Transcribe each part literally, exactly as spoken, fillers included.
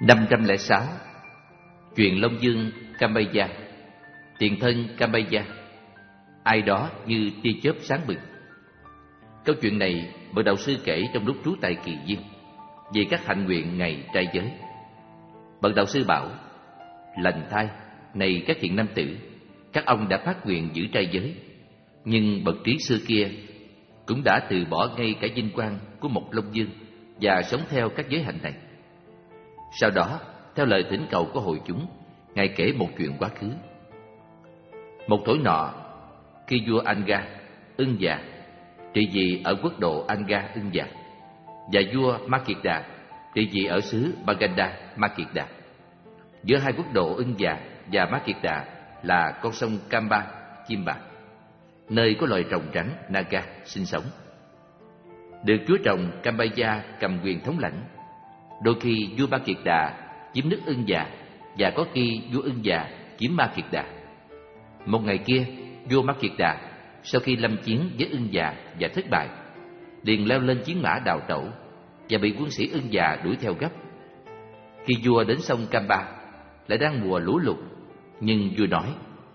năm trăm lẻ sáu. Chuyện Long Dương Kamaya. Tiền thân Kamaya. Ai đó như tia chớp sáng bừng. Câu chuyện này bậc đạo sư kể trong lúc trú tại Kỳ Viên về các hạnh nguyện ngày trai giới. Bậc đạo sư bảo: lành thay, này các thiện nam tử, các ông đã phát nguyện giữ trai giới, nhưng bậc trí xưa kia cũng đã từ bỏ ngay cả vinh quang của một Long Dương và sống theo các giới hạnh này. Sau đó, theo lời thỉnh cầu của hội chúng, Ngài kể một chuyện quá khứ. Một thổi nọ, khi vua Anga, Ưng Già, trị vì ở quốc độ Anga Ưng Già, và vua Ma Kiệt Đà trị vì ở xứ Baganda Ma Kiệt Đà. Giữa hai quốc độ Ưng Già và Ma Kiệt Đà là con sông Kamba, Chim Bạc, nơi có loài rồng trắng Naga sinh sống. Được chúa trồng Kambaya cầm quyền thống lãnh. Đôi khi vua Ma Kiệt Đà chiếm nước Ưng Già, và có khi vua Ưng Già chiếm Ma Kiệt Đà. Một ngày kia, vua Ma Kiệt Đà sau khi lâm chiến với Ưng Già và thất bại, liền leo lên chiến mã đào tẩu và bị quân sĩ Ưng Già đuổi theo gấp. Khi vua đến sông Kamba, lại đang mùa lũ lụt, nhưng vua nói: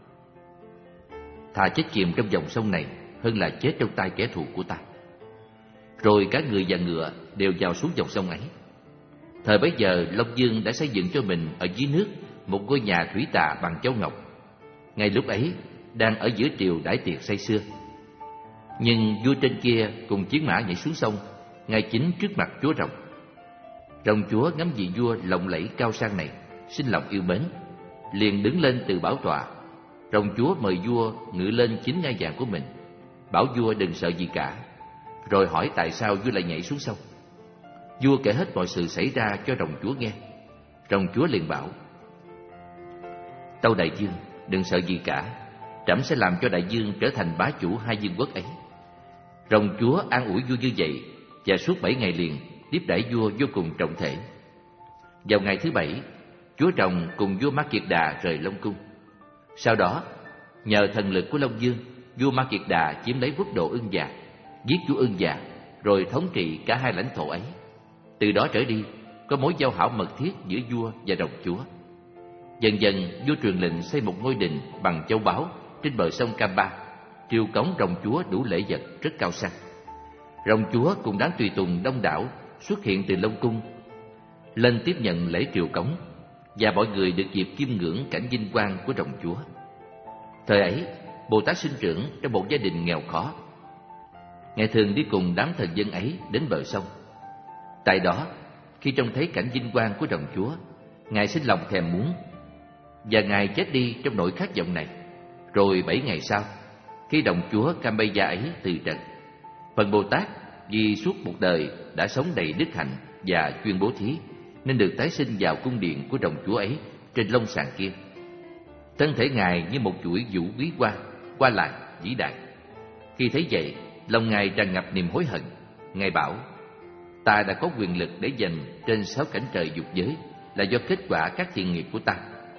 thà chết chìm trong dòng sông này hơn là chết trong tay kẻ thù của ta. Rồi cả người và ngựa đều vào xuống dòng sông ấy. Thời bấy giờ, Long Dương đã xây dựng cho mình ở dưới nước một ngôi nhà thủy tạ bằng châu ngọc. Ngay lúc ấy, đang ở giữa triều đãi tiệc say sưa. Nhưng vua trên kia cùng chiến mã nhảy xuống sông, ngay chính trước mặt chúa rồng. Rồng chúa ngắm vị vua lộng lẫy cao sang này, sinh lòng yêu mến, liền đứng lên từ bảo tọa. Rồng chúa mời vua ngự lên chính ngai vàng của mình, bảo vua đừng sợ gì cả, rồi hỏi tại sao vua lại nhảy xuống sông. Vua kể hết mọi sự xảy ra cho rồng chúa nghe. Rồng chúa liền bảo: tâu đại vương, đừng sợ gì cả, trẫm sẽ làm cho đại vương trở thành bá chủ hai vương quốc ấy. Rồng chúa an ủi vua như vậy, và suốt bảy ngày liền tiếp đãi vua vô cùng trọng thể. Vào ngày thứ bảy, chúa rồng cùng vua Ma Kiệt Đà rời Long cung. Sau đó, nhờ thần lực của Long Dương, vua Ma Kiệt Đà chiếm lấy quốc độ Ưng Già, giết vua Ưng Già, rồi thống trị cả hai lãnh thổ ấy. Từ đó trở đi, có mối giao hảo mật thiết giữa vua và rồng chúa. Dần dần, vua truyền lệnh xây một ngôi đình bằng châu báu trên bờ sông Kamba, triều cống rồng chúa đủ lễ vật rất cao sang. Rồng chúa cùng đám tùy tùng đông đảo xuất hiện từ Long cung lên tiếp nhận lễ triều cống, và mọi người được dịp chiêm ngưỡng cảnh vinh quang của rồng chúa. Thời ấy, Bồ Tát sinh trưởng trong một gia đình nghèo khó. Ngài thường đi cùng đám thần dân ấy đến bờ sông. Tại đó, khi trông thấy cảnh vinh quang của rồng chúa, Ngài sinh lòng thèm muốn, và Ngài chết đi trong nỗi khát vọng này. Rồi bảy ngày sau, khi rồng chúa Kambaya ấy từ trần, phần Bồ Tát vì suốt một đời đã sống đầy đức hạnh và chuyên bố thí, nên được tái sinh vào cung điện của rồng chúa ấy trên long sàng kia. Thân thể Ngài như một chuỗi vũ quý qua, qua lại vĩ đại. Khi thấy vậy, lòng Ngài tràn ngập niềm hối hận. Ngài bảo: ta đã có quyền lực để giành trên sáu cảnh trời dục giới là do kết quả các thiện nghiệp của ta.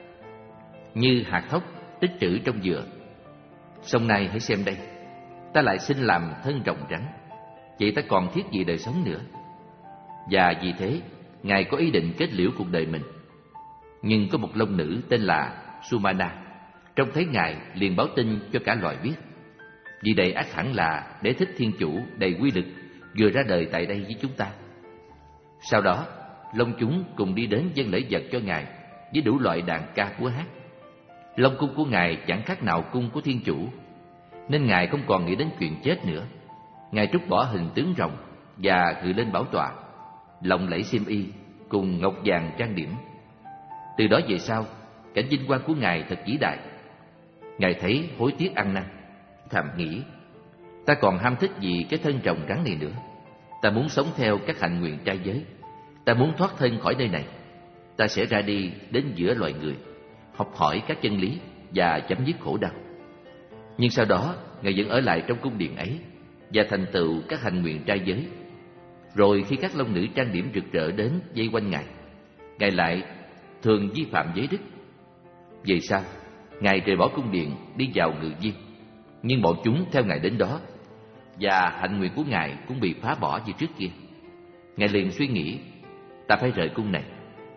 Như hạt thóc tích trữ trong dừa. Song nay hãy xem đây, ta lại xin làm thân rồng trắng, vậy ta còn thiết gì đời sống nữa. Và vì thế, Ngài có ý định kết liễu cuộc đời mình. Nhưng có một long nữ tên là Sumana trông thấy Ngài liền báo tin cho cả loài biết. Vì đây ắt hẳn là Đế thích thiên chủ đầy quy lực vừa ra đời tại đây với chúng ta. Sau đó, long chúng cùng đi đến dâng lễ vật cho Ngài với đủ loại đàn ca múa hát. Long cung của Ngài chẳng khác nào cung của thiên chủ, nên Ngài không còn nghĩ đến chuyện chết nữa. Ngài trút bỏ hình tướng rồng và gửi lên bảo tọa, lộng lẫy xiêm y cùng ngọc vàng trang điểm. Từ đó về sau, cảnh vinh quang của Ngài thật vĩ đại. Ngài thấy hối tiếc ăn năn, thầm nghĩ: ta còn ham thích gì cái thân rồng trắng này nữa. Ta muốn sống theo các hạnh nguyện trai giới. Ta muốn thoát thân khỏi nơi này. Ta sẽ ra đi đến giữa loài người, học hỏi các chân lý và chấm dứt khổ đau. Nhưng sau đó, Ngài vẫn ở lại trong cung điện ấy và thành tựu các hạnh nguyện trai giới. Rồi khi các long nữ trang điểm rực rỡ đến vây quanh Ngài, Ngài lại thường vi phạm giới đức. Về sau, Ngài rời bỏ cung điện đi vào ngự viên, nhưng bọn chúng theo Ngài đến đó, và hạnh nguyện của Ngài cũng bị phá bỏ như trước kia. Ngài liền suy nghĩ: ta phải rời cung này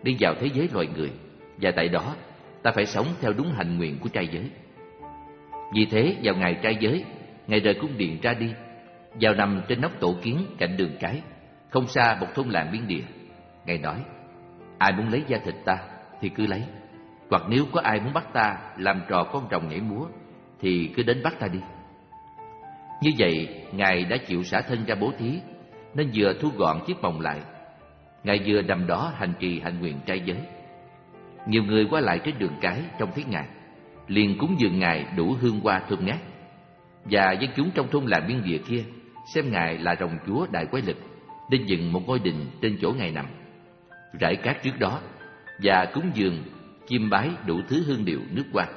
đi vào thế giới loài người, và tại đó ta phải sống theo đúng hạnh nguyện của trai giới. Vì thế vào ngày trai giới, Ngài rời cung điện ra đi, vào nằm trên nóc tổ kiến cạnh đường cái, không xa một thôn làng biên địa. Ngài nói: ai muốn lấy da thịt ta thì cứ lấy, hoặc nếu có ai muốn bắt ta làm trò con rồng nhảy múa thì cứ đến bắt ta đi. Như vậy, Ngài đã chịu xả thân ra bố thí, nên vừa thu gọn chiếc mồng lại, Ngài vừa nằm đó hành trì hạnh nguyện trai giới. Nhiều người qua lại trên đường cái trông thấy Ngài, liền cúng dường Ngài đủ hương hoa thơm ngát. Và dân chúng trong thôn làng biên địa kia xem Ngài là rồng chúa đại quái lực, nên dựng một ngôi đình trên chỗ Ngài nằm, rải cát trước đó, và cúng dường chiêm bái đủ thứ hương liệu nước hoa.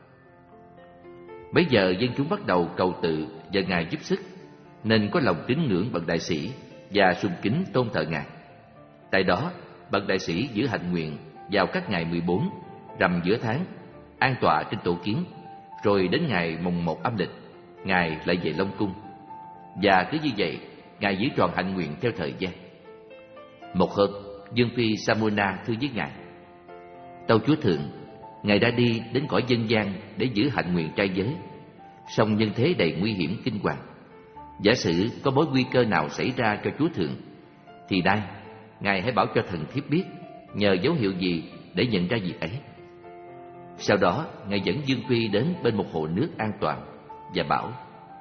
Bấy giờ dân chúng bắt đầu cầu tự và Ngài giúp sức, nên có lòng kính ngưỡng bậc đại sĩ và sùng kính tôn thờ Ngài. Tại đó, bậc đại sĩ giữ hạnh nguyện vào các ngày mười bốn, rằm giữa tháng, an tọa trên tổ kiến, rồi đến ngày mùng một âm lịch, Ngài lại về Long Cung. Và cứ như vậy, Ngài giữ tròn hạnh nguyện theo thời gian. Một hôm, Dương phi Samona thưa với Ngài: tâu Chúa Thượng, Ngài đã đi đến cõi dân gian để giữ hạnh nguyện trai giới, song nhân thế đầy nguy hiểm kinh hoàng. Giả sử có mối nguy cơ nào xảy ra cho Chúa Thượng, thì nay Ngài hãy bảo cho thần thiếp biết nhờ dấu hiệu gì để nhận ra việc ấy. Sau đó, Ngài dẫn Dương Phi đến bên một hồ nước an toàn và bảo: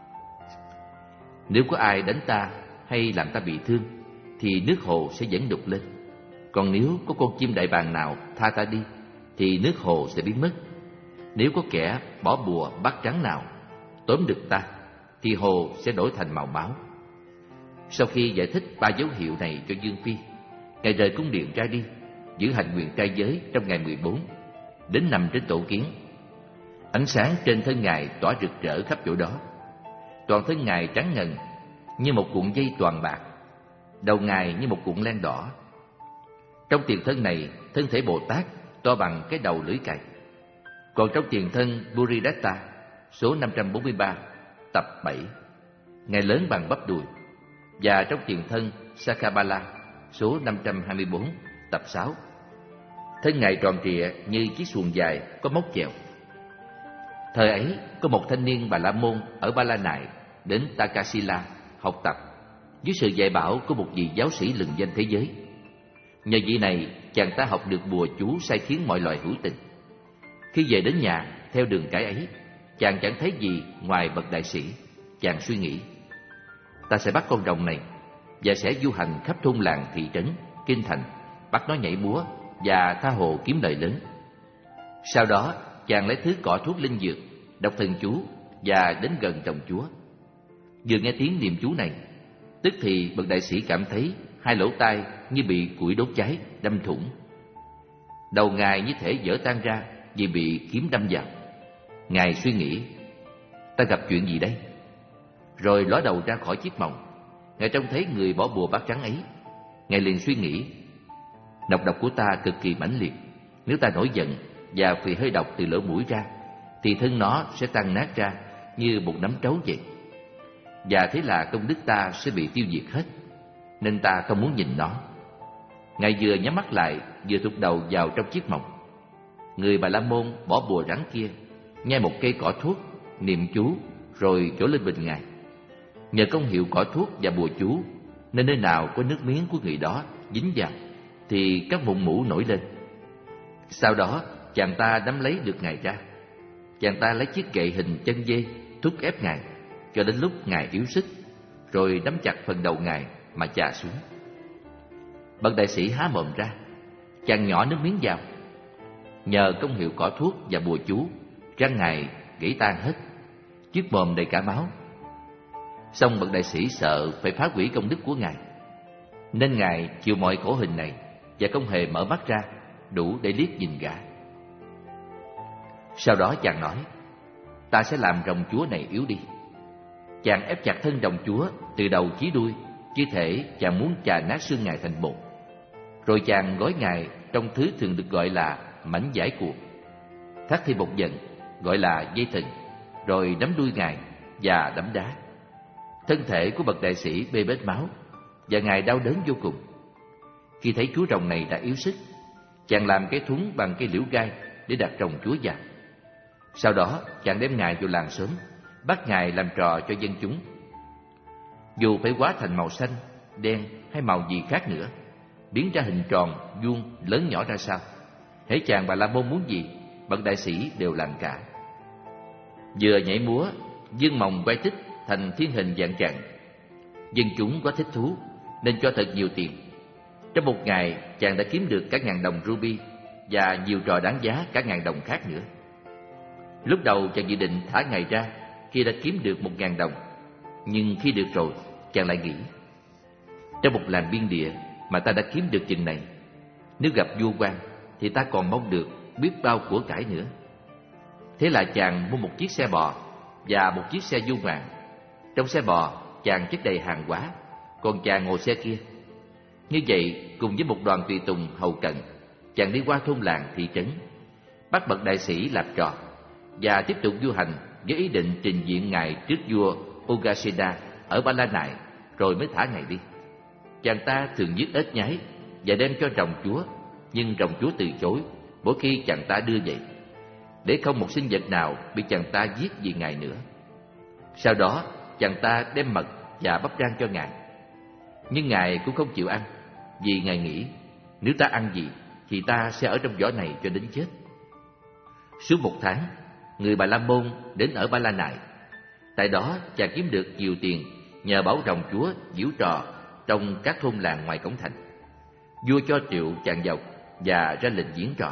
nếu có ai đánh ta hay làm ta bị thương, thì nước hồ sẽ dẫn đục lên. Còn nếu có con chim đại bàng nào tha ta đi, thì nước hồ sẽ biến mất. Nếu có kẻ bỏ bùa bắt trắng nào tóm được ta, thì hồ sẽ đổi thành màu máu. Sau khi giải thích ba dấu hiệu này cho Dương Phi, Ngài rời cung điện ra đi, giữ hạnh nguyện trai giới trong ngày mười bốn, đến nằm trên tổ kiến. Ánh sáng trên thân Ngài tỏa rực rỡ khắp chỗ đó. Toàn thân Ngài trắng ngần như một cuộn dây toàn bạc, đầu Ngài như một cuộn len đỏ. Trong tiền thân này, thân thể Bồ Tát to bằng cái đầu lưỡi cày. Còn trong tiền thân Buridatta, số năm trăm bốn mươi ba, tập bảy, Ngài lớn bằng bắp đùi. Và trong tiền thân Sakabala, số năm trăm hai mươi bốn, tập sáu, thân Ngài tròn trịa như chiếc xuồng dài có móc chèo. Thời ấy, có một thanh niên Bà La Môn ở Ba La Nại đến Takasila học tập dưới sự dạy bảo của một vị giáo sĩ lừng danh thế giới. Nhờ vị này, chàng ta học được bùa chú sai khiến mọi loài hữu tình. Khi về đến nhà, theo đường cái ấy, chàng chẳng thấy gì ngoài bậc đại sĩ. Chàng suy nghĩ: ta sẽ bắt con rồng này và sẽ du hành khắp thôn làng, thị trấn, kinh thành, bắt nó nhảy múa và tha hồ kiếm lời lớn. Sau đó, chàng lấy thứ cỏ thuốc linh dược, đọc thần chú và đến gần rồng chúa. Vừa nghe tiếng niệm chú này, tức thì bậc đại sĩ cảm thấy hai lỗ tai như bị củi đốt cháy, đâm thủng. Đầu Ngài như thể vỡ tan ra vì bị kiếm đâm vào. Ngài suy nghĩ: ta gặp chuyện gì đây? Rồi ló đầu ra khỏi chiếc mồng. Ngài trông thấy người bỏ bùa bắt trắng ấy. Ngài liền suy nghĩ: nọc độc của ta cực kỳ mãnh liệt. Nếu ta nổi giận và phì hơi độc từ lỗ mũi ra, thì thân nó sẽ tan nát ra như một nắm trấu vậy. Và thế là công đức ta sẽ bị tiêu diệt hết, nên ta không muốn nhìn nó. Ngài vừa nhắm mắt lại, vừa thụt đầu vào trong chiếc mồng. Người Bà La Môn bỏ bùa rắn kia nhai một cây cỏ thuốc, niệm chú, rồi trổ lên bình Ngài. Nhờ công hiệu cỏ thuốc và bùa chú, nên nơi nào có nước miếng của người đó dính vào, thì các mụn mủ nổi lên. Sau đó, chàng ta nắm lấy được Ngài ra. Chàng ta lấy chiếc gậy hình chân dê thúc ép Ngài cho đến lúc Ngài yếu sức, rồi nắm chặt phần đầu Ngài mà chà xuống. Bậc đại sĩ há mồm ra, chàng nhỏ nước miếng vào. Nhờ công hiệu cỏ thuốc và bùa chú, răng Ngài gãy tan hết, chiếc mồm đầy cả máu. Song bậc đại sĩ sợ phải phá hủy công đức của Ngài, nên Ngài chịu mọi khổ hình này và không hề mở mắt ra đủ để liếc nhìn gã. Sau đó chàng nói: ta sẽ làm rồng chúa này yếu đi. Chàng ép chặt thân rồng chúa từ đầu chí đuôi, như thể chàng muốn chà nát xương Ngài thành bột. Rồi chàng gói Ngài trong thứ thường được gọi là mảnh vải cuộn, thắt thêm bột giận gọi là dây thừng, rồi đấm đuôi Ngài và đấm đá. Thân thể của bậc đại sĩ bê bết máu, và Ngài đau đớn vô cùng. Khi thấy chú rồng này đã yếu sức, Chàng làm cái thúng bằng cây liễu gai để đặt rồng chúa vào. Sau đó chàng đem ngài vào làng xóm, bắt ngài làm trò cho dân chúng. Dù phải hóa thành màu xanh, đen hay màu gì khác nữa, biến ra hình tròn, vuông, lớn nhỏ ra sao, hễ chàng Bà La Môn muốn gì, bậc đại sĩ đều làm cả. Vừa nhảy múa, dương mồng quay tích thành thiên hình dạng trạng. Dân chúng có thích thú nên cho thật nhiều tiền. Trong một ngày, chàng đã kiếm được cả ngàn đồng ruby và nhiều trò đáng giá cả ngàn đồng khác nữa. Lúc đầu chàng dự định thả ngài ra khi đã kiếm được một ngàn đồng, nhưng khi được rồi, chàng lại nghĩ: trong một làng biên địa mà ta đã kiếm được chừng này, nếu gặp vua quan thì ta còn mong được biết bao của cải nữa. Thế là chàng mua một chiếc xe bò và một chiếc xe du ngoạn. Trong xe bò, chàng chất đầy hàng hóa, còn chàng ngồi xe kia. Như vậy, cùng với một đoàn tùy tùng hầu cận, chàng đi qua thôn làng thị trấn, bắt bậc đại sĩ làm trò và tiếp tục du hành với ý định trình diện ngài trước vua Ugaseda ở Ba La Nại, rồi mới thả ngài đi. Chàng ta thường giết ếch nhái và đem cho rồng chúa, nhưng rồng chúa từ chối mỗi khi chàng ta đưa vậy, để không một sinh vật nào bị chàng ta giết vì ngài nữa. Sau đó chàng ta đem mật và bắp rang cho ngài, nhưng ngài cũng không chịu ăn, vì ngài nghĩ nếu ta ăn gì thì ta sẽ ở trong vỏ này cho đến chết. Suốt một tháng, người Bà La Môn đến ở Ba La Nại. Tại đó chàng kiếm được nhiều tiền nhờ bảo rồng chúa giễu trò trong các thôn làng ngoài cổng thành. Vua cho triệu chàng vào và ra lệnh diễn trò.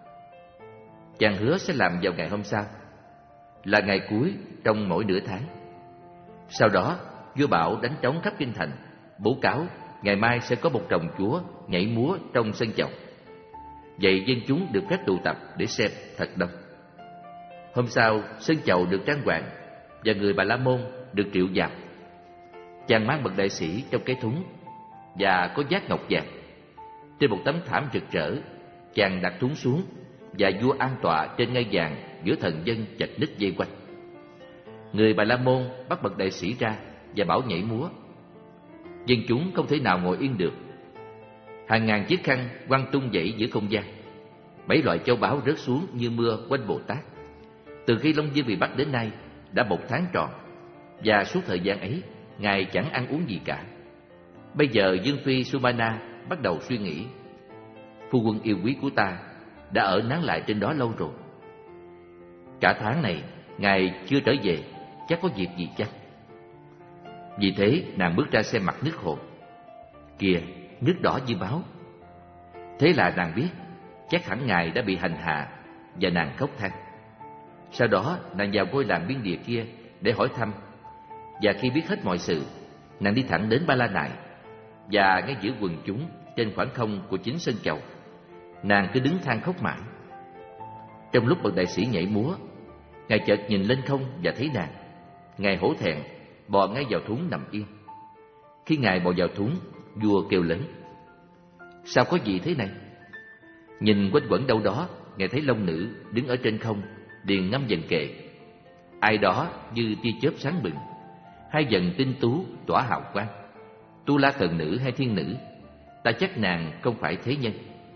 Chàng hứa sẽ làm vào ngày hôm sau, là ngày cuối trong mỗi nửa tháng. Sau đó vua bảo đánh trống khắp kinh thành, bố cáo ngày mai sẽ có một rồng chúa nhảy múa trong sân chầu. Vậy dân chúng được phép tụ tập để xem thật đông. Hôm sau, sân chầu được trang hoàng và người Bà La Môn được triệu vào. Chàng mang bậc đại sĩ trong cái thúng và có vác ngọc vàng. Trên một tấm thảm rực rỡ, chàng đặt thúng xuống và vua an tọa trên ngai vàng giữa thần dân chật ních vây quanh. Người Bà La Môn bắt bậc đại sĩ ra và bảo nhảy múa. Dân chúng không thể nào ngồi yên được. Hàng ngàn chiếc khăn quăng tung dậy giữa không gian. Bảy loại châu báu rớt xuống như mưa quanh Bồ Tát. Từ khi Long Dương bị bắt đến nay đã một tháng tròn, và suốt thời gian ấy ngài chẳng ăn uống gì cả. Bây giờ Dương Phi Sumana bắt đầu suy nghĩ: phu quân yêu quý của ta đã ở nán lại trên đó lâu rồi. Cả tháng này ngài chưa trở về, chắc có việc gì chăng? Vì thế nàng bước ra xem mặt nước hồ. Kìa, nước đỏ như máu. Thế là nàng biết chắc hẳn ngài đã bị hành hạ, và nàng khóc than. Sau đó nàng vào ngôi làng biên địa kia để hỏi thăm, và khi biết hết mọi sự, nàng đi thẳng đến Ba La Nại. Và ngay giữa quần chúng, trên khoảng không của chính sân chầu, nàng cứ đứng than khóc mãi. Trong lúc bậc đại sĩ nhảy múa, ngài chợt nhìn lên không và thấy nàng. Ngài hổ thẹn bò ngay vào thúng nằm yên. Khi ngài bò vào thúng, vua kêu lớn: sao có gì thế này? Nhìn quanh quẩn đâu đó, ngài thấy long nữ đứng ở trên không, điền ngâm dần kệ. Ai đó như tia chớp sáng bừng, hai dần tinh tú tỏa hào quang. Tu La Thần nữ hay thiên nữ, ta chắc nàng không phải thế nhân.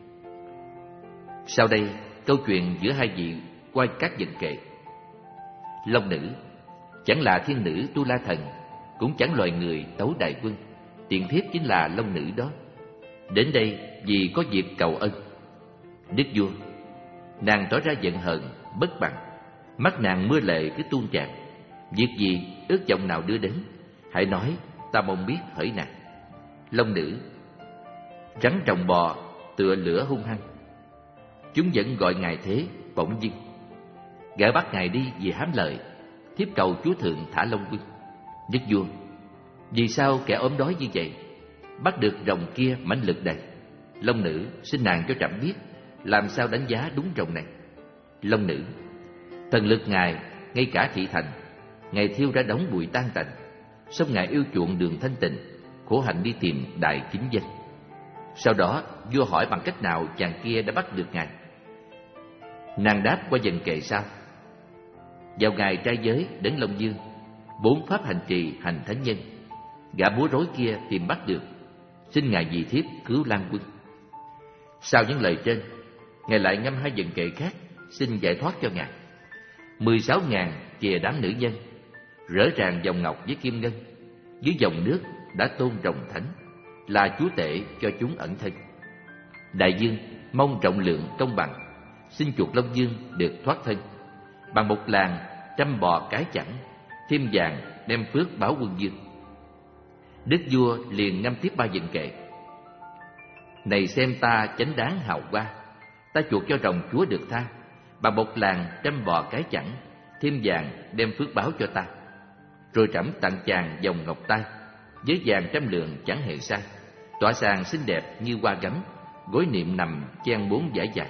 Sau đây câu chuyện giữa hai vị qua các dần kệ. Long nữ chẳng là thiên nữ Tu La Thần, cũng chẳng loài người Tấu Đại Quân. Tiền thiếp chính là long nữ đó. Đến đây vì có việc cầu ân. Đức vua, nàng tỏ ra giận hờn, bất bằng. Mắt nàng mưa lệ cứ tuôn tràn. Việc gì, ước vọng nào đưa đến, hãy nói, ta mong biết hỡi nàng. Long nữ: rắn trồng bò tựa lửa hung hăng. Chúng vẫn gọi ngài thế, bỗng dưng gã bắt ngài đi vì hám lợi. Thiếp cầu chúa thượng thả Long Quân. Đức vua: vì sao kẻ ốm đói như vậy bắt được rồng kia mãnh lực đầy? Long nữ: xin nàng cho trẫm biết làm sao đánh giá đúng rồng này. Long nữ: thần lực ngài ngay cả thị thành, ngài thiêu ra đống bụi tan tành. Song ngài yêu chuộng đường thanh tịnh, khổ hạnh đi tìm đại chính danh. Sau đó vua hỏi bằng cách nào chàng kia đã bắt được ngài. Nàng đáp qua dần kệ sau: vào ngày trai giới đến Long Dương, bốn pháp hành trì hành thánh nhân, gã múa rối kia tìm bắt được, xin ngài vì thiếp cứu Lan Quân. Sau những lời trên, Ngài lại ngâm hai vần kệ khác xin giải thoát cho Ngài. Mười sáu ngàn chìa đám nữ nhân, rỡ ràng vòng ngọc với kim ngân, dưới dòng nước đã tôn rồng thánh, là chúa tể cho chúng ẩn thân. Đại dương mong trọng lượng công bằng, xin chuộc Long Dương được thoát thân. Bằng một làng trăm bò cái chẳng, thêm vàng đem phước báo quân dương. Đức vua liền ngâm tiếp ba vần kệ: Này xem ta chánh đáng hào hoa, ta chuộc cho rồng chúa được tha. Bằng một làng trăm bò cái chẳng, thêm vàng đem phước báo cho ta. Rồi trẫm tặng chàng vòng ngọc tai, với vàng trăm lượng chẳng hề sai. Tỏa sàng xinh đẹp như hoa gấm, gối niệm nằm chen bốn dải dài.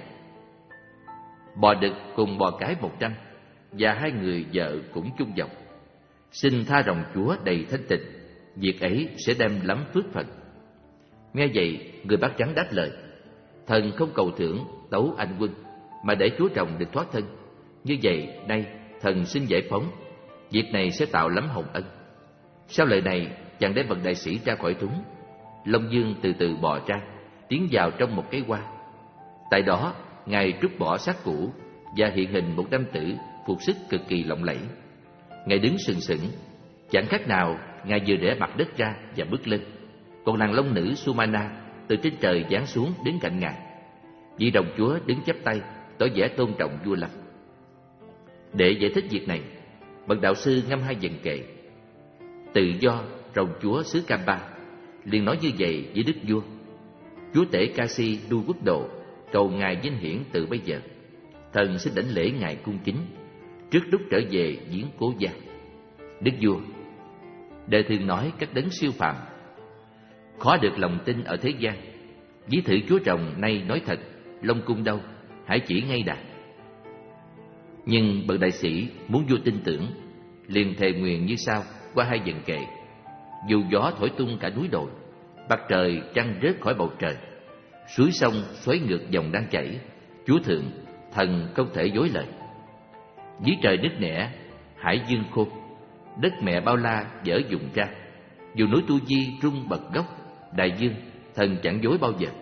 Bò đực cùng bò cái một trăm, và hai người vợ cũng chung dòng. Xin tha rồng chúa đầy thanh tịnh, việc ấy sẽ đem lắm phước phận. Nghe vậy, người bác trắng đáp lời: Thần không cầu thưởng tấu anh quân, mà để chúa rồng được thoát thân. Như vậy nay thần xin giải phóng, việc này sẽ tạo lắm hồng ân. Sau lời này, chàng đem bậc đại sĩ ra khỏi thúng. Long Dương từ từ bò ra, tiến vào trong một cái hoa. Tại đó, Ngài trút bỏ xác cũ và hiện hình một nam tử phục sức cực kỳ lộng lẫy. Ngài đứng sừng sững, chẳng khác nào Ngài vừa đẻ mặt đất ra và bước lên. Còn nàng long nữ Sumana từ trên trời giáng xuống đến cạnh Ngài. Vị đồng chúa đứng chắp tay, tỏ vẻ tôn trọng vua Lâm. Để giải thích việc này, bậc đạo sư ngâm hai vần kệ: Tự do rồng chúa xứ Kamba liền nói như vậy với đức vua: Chúa tể Kasi đu quốc độ, cầu ngài vinh hiển từ bây giờ. Thần xin đảnh lễ ngài cung kính, trước lúc trở về viếng cố gia. Đức vua: Đời thường nói các đấng siêu phàm, khó được lòng tin ở thế gian. Ví thử chúa rồng nay nói thật, Long cung đâu, hãy chỉ ngay đạt. Nhưng bậc đại sĩ muốn vua tin tưởng, liền thề nguyền như sau qua hai vần kệ: Dù gió thổi tung cả núi đồi, mặt trời trăng rớt khỏi bầu trời, suối sông xoáy ngược dòng đang chảy, chúa thượng, thần không thể dối lời. Dưới trời nứt nẻ, hải dương khô, đất mẹ bao la dở dùng ra. Dù núi Tu Di rung bật gốc, đại dương, thần chẳng dối bao giờ.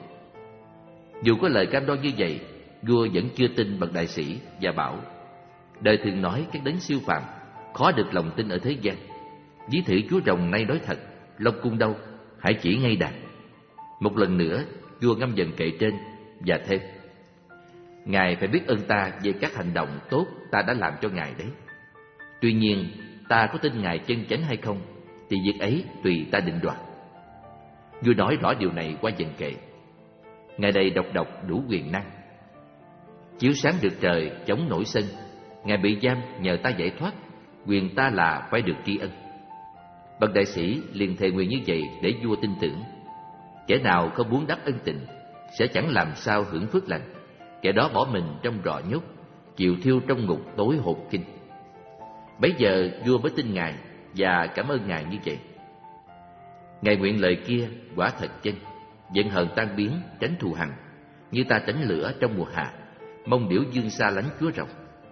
Dù có lời cam đoan như vậy, vua vẫn chưa tin bậc đại sĩ và bảo: Đời thường nói các đấng siêu phàm, khó được lòng tin ở thế gian. Ví thử chúa rồng nay nói thật, Long cung đâu, hãy chỉ ngay đạt. Một lần nữa, vua ngâm vần kệ trên và thêm: Ngài phải biết ơn ta về các hành động tốt ta đã làm cho Ngài đấy. Tuy nhiên, ta có tin Ngài chân chánh hay không, thì việc ấy tùy ta định đoạt. Vua nói rõ điều này qua vần kệ: Ngài đây độc độc đủ quyền năng, chiếu sáng được trời chống nổi sân. Ngài bị giam nhờ ta giải thoát, quyền ta là phải được tri ân. Bậc đại sĩ liền thề nguyện như vậy để vua tin tưởng. Kẻ nào không muốn đáp ân tình sẽ chẳng làm sao hưởng phước lành. Kẻ đó bỏ mình trong rò nhốt, chịu thiêu trong ngục tối hột kinh. Bấy giờ vua mới tin Ngài và cảm ơn Ngài như vậy. Ngài nguyện lời kia quả thật chân, giận hờn tan biến, tránh thù hằn, như ta tránh lửa trong mùa hạ, mong điểu dương xa lánh chúa rồng.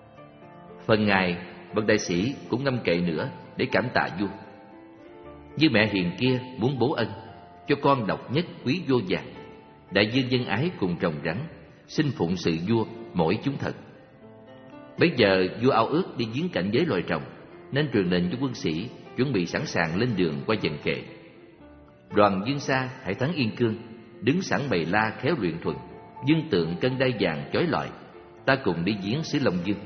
Phần Ngài, bậc đại sĩ cũng ngâm kệ nữa để cảm tạ vua. Như mẹ hiền kia muốn bố ân, cho con độc nhất quý vô vàng. Đại dương dân ái cùng rồng rắn, xin phụng sự vua mỗi chúng thật. Bấy giờ vua ao ước đi viếng cảnh giới loài rồng, nên truyền lệnh cho quân sĩ chuẩn bị sẵn sàng lên đường qua vần kệ. Đoàn Dương Sa hãy thắng Yên Cương, đứng sẵn bày la khéo luyện thuần, dương tượng cân đai vàng chói lọi, ta cùng đi viếng xứ Long Dương.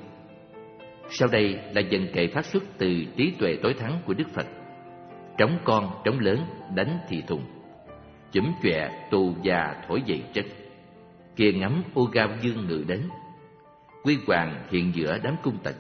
Sau đây là vần kệ phát xuất từ trí tuệ tối thắng của Đức Phật: Trống con trống lớn đánh thì thùng, chủm chọe tù già thổi dậy chân. Kia ngắm ô gao dương ngự đến, quy hoàng hiện giữa đám cung tần.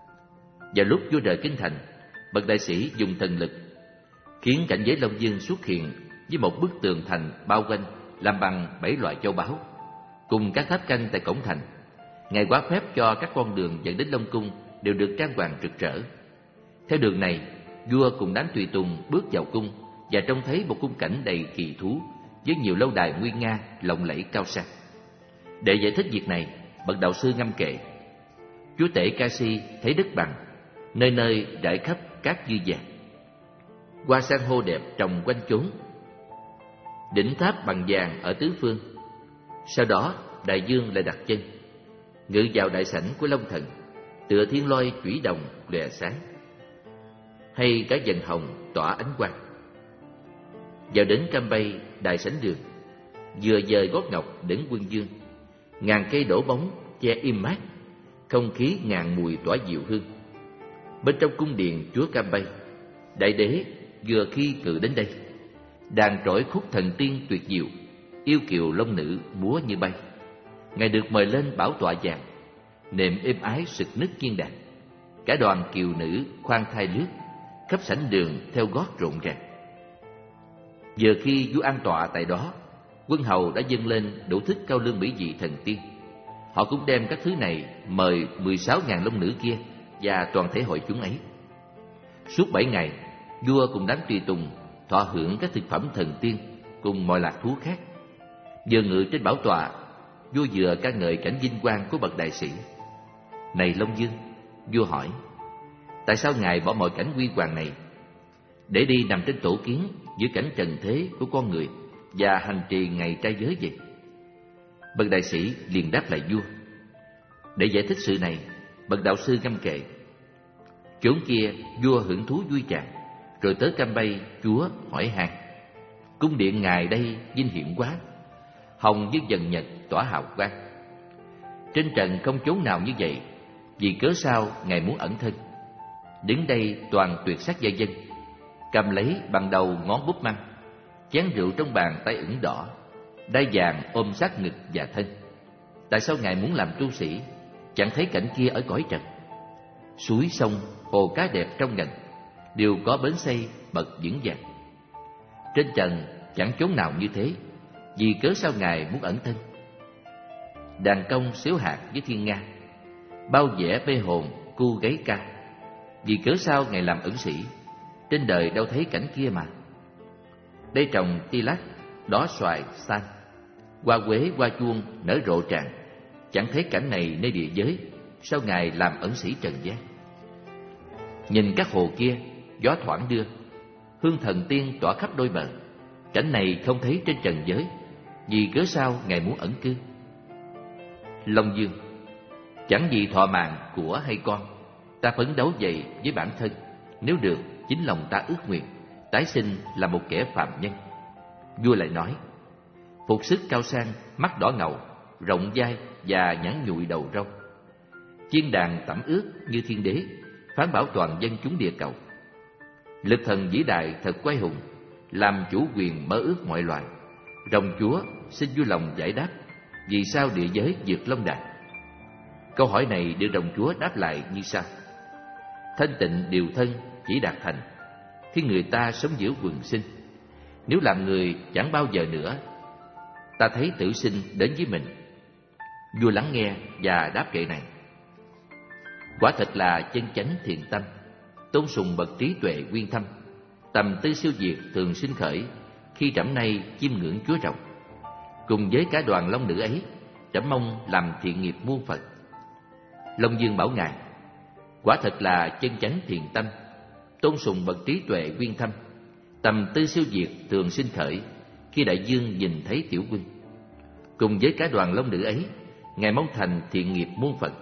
Vào lúc vua rời kinh thành, bậc đại sĩ dùng thần lực khiến cảnh giới Long Dương xuất hiện với một bức tường thành bao quanh làm bằng bảy loại châu báu, cùng các tháp canh tại cổng thành. Ngài quá phép cho các con đường dẫn đến Long cung đều được trang hoàng rực rỡ. Theo đường này, vua cùng đám tùy tùng bước vào cung và trông thấy một khung cảnh đầy kỳ thú với nhiều lâu đài nguy nga, lộng lẫy cao sang. Để giải thích việc này, bậc đạo sư ngâm kệ: Chúa tể Kasi thấy đất bằng, nơi nơi rải khắp cát dư vàng, hoa san hô đẹp trồng quanh chốn, đỉnh tháp bằng vàng ở tứ phương. Sau đó đại dương lại đặt chân, ngự vào đại sảnh của Long Thần, tựa thiên lôi chủy đồng lòe sáng, hay cả dần hồng tỏa ánh quang. Vào đến Cam Bay, đại sảnh đường, vừa dời gót ngọc đến Quân Dương, ngàn cây đổ bóng che im mát, không khí ngàn mùi tỏa dịu hương. Bên trong cung điện chúa Cam Bay, đại đế vừa khi cự đến đây, đàn trỗi khúc thần tiên tuyệt diệu, yêu kiều long nữ múa như bay. Ngài được mời lên bảo tọa vàng, nệm êm ái sực nức chiên đàn. Cả đoàn kiều nữ khoan thai lướt, khắp sảnh đường theo gót rộn ràng. Vừa khi vua an tọa tại đó, quân hầu đã dâng lên đủ thức cao lương mỹ vị thần tiên. Họ cũng đem các thứ này mời mười sáu ngàn long nữ kia và toàn thể hội chúng ấy. Suốt bảy ngày, vua cùng đám tùy tùng thọ hưởng các thực phẩm thần tiên cùng mọi lạc thú khác. Vừa ngự trên bảo tọa, vua vừa ca ngợi cảnh vinh quang của bậc đại sĩ. Này Long Dương, vua hỏi, tại sao ngài bỏ mọi cảnh huy hoàng này để đi nằm trên tổ kiến giữa cảnh trần thế của con người và hành trì ngày trai giới vậy? Bậc đại sĩ liền đáp lại vua. Để giải thích sự này, bậc đạo sư ngâm kệ: chốn kia vua hưởng thú vui tràn, rồi tới Cam Bay chúa hỏi han. Cung điện ngài đây vinh hiển quá, hồng như dần nhật tỏa hào quang. Trên trần không chốn nào như vậy, vì cớ sao ngài muốn ẩn thân? Đứng đây toàn tuyệt sắc gia dân, cầm lấy bằng đầu ngón búp măng, chén rượu trong bàn tay ửng đỏ, đai vàng ôm sát ngực và thân. Tại sao ngài muốn làm tu sĩ, chẳng thấy cảnh kia ở cõi trần? Suối sông, hồ cá đẹp trong ngần, đều có bến xây bậc vững vàng. Trên trần chẳng chốn nào như thế, vì cớ sao ngài muốn ẩn thân? Đàn công xếu hạt với thiên nga, bao vẽ bê hồn cu gáy ca. Vì cớ sao ngài làm ẩn sĩ, trên đời đâu thấy cảnh kia mà. Đây trồng ti lách, đó xoài xanh, hoa quế hoa chuông nở rộ tràn, chẳng thấy cảnh này nơi địa giới, sao ngài làm ẩn sĩ trần gian? Nhìn các hồ kia, gió thoảng đưa, hương thần tiên tỏa khắp đôi bờ, cảnh này không thấy trên trần giới, vì cớ sao ngài muốn ẩn cư? Long Dương, chẳng vì thọ mạng của hay con, ta phấn đấu vậy với bản thân. Nếu được, chính lòng ta ước nguyện tái sinh là một kẻ phàm nhân. Vua lại nói: phục sức cao sang, mắt đỏ ngầu, rộng vai và nhẵn nhụi đầu râu, chiên đàn tẩm ướt như thiên đế, phán bảo toàn dân chúng địa cầu. Lực thần vĩ đại thật quái hùng, làm chủ quyền mơ ước mọi loài. Rồng chúa xin vui lòng giải đáp, vì sao địa giới vượt long đàn? Câu hỏi này được rồng chúa đáp lại như sau: thanh tịnh điều thân chỉ đạt thành khi người ta sống giữa quần sinh. Nếu làm người chẳng bao giờ nữa, ta thấy tử sinh đến với mình. Vua lắng nghe và đáp kệ này: quả thật là chân chánh thiện tâm, tôn sùng bậc trí tuệ uyên thâm. Tầm tư siêu việt thường sinh khởi khi trẫm nay chiêm ngưỡng chúa rồng. Cùng với cả đoàn long nữ ấy, trẫm mong làm thiện nghiệp muôn phần. Long Dương bảo ngài: quả thật là chân chánh thiện tâm, tôn sùng bậc trí tuệ uyên thâm. Tầm tư siêu việt thường sinh khởi khi đại dương nhìn thấy tiểu quân. Cùng với cả đoàn long nữ ấy, ngài mong thành thiện nghiệp muôn phần.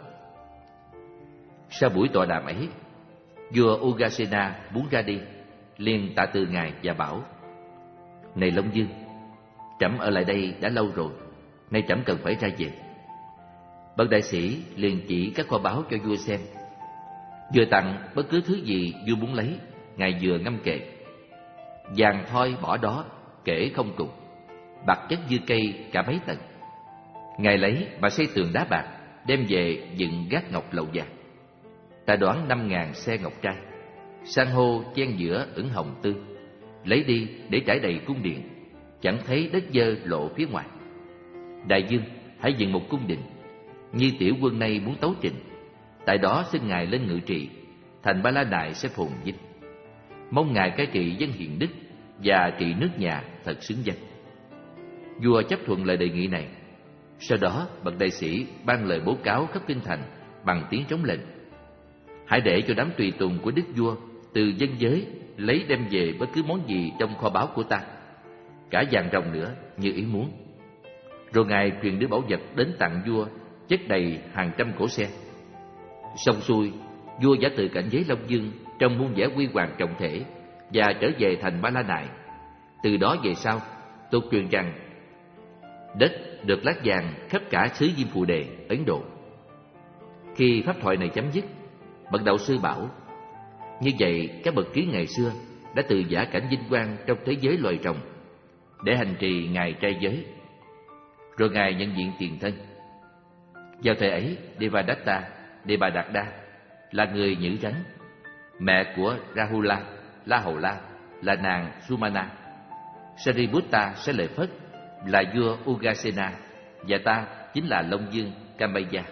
Sau buổi tọa đàm ấy, vua Ugasena muốn ra đi, liền tạ từ ngài và bảo: này Long Dương, trẫm ở lại đây đã lâu rồi, nay trẫm cần phải ra về. Bậc đại sĩ liền chỉ các kho báu cho vua xem. Vừa tặng bất cứ thứ gì vua muốn lấy, ngài vừa ngâm kệ: vàng thoi bỏ đó kể không cùng, bạc chất dư cây cả mấy tầng. Ngài lấy mà xây tường đá bạc, đem về dựng gác ngọc lậu vàng. Ta đoán năm ngàn xe ngọc trai, san hô chen giữa ửng hồng tư. Lấy đi để trải đầy cung điện, chẳng thấy đất dơ lộ phía ngoài. Đại dương, hãy dựng một cung đình như tiểu quân này muốn tấu trình. Tại đó xin ngài lên ngự trị, thành Ba La Nại sẽ phồn vinh. Mong ngài cai trị dân hiền đức và trị nước nhà thật xứng danh. Vua chấp thuận lời đề nghị này. Sau đó bậc đại sĩ ban lời bố cáo khắp kinh thành bằng tiếng trống lệnh: hãy để cho đám tùy tùng của đức vua từ dân giới lấy đem về bất cứ món gì trong kho báu của ta, cả vàng ròng nữa như ý muốn. Rồi ngài truyền đưa bảo vật đến tặng vua, chất đầy hàng trăm cỗ xe. Xong xuôi, vua giả từ cảnh giới Long Dương trong muôn vẻ huy hoàng trọng thể và trở về thành Ba La Nại. Từ đó về sau, tục truyền rằng đất được lát vàng khắp cả xứ Diêm Phù Đề, Ấn Độ. Khi pháp thoại này chấm dứt, bậc đạo sư bảo: như vậy các bậc trí ngày xưa đã từ giả cảnh vinh quang trong thế giới loài rồng để hành trì ngày trai giới. Rồi ngài nhận diện tiền thân. Vào thời ấy, Devadatta, Devadatta là người nhữ rắn. Mẹ của Rahula, La Hầu La là nàng Sumana. Sariputta sẽ lợi Phất là vua Ugasena, và ta chính là Long Dương Kamaya.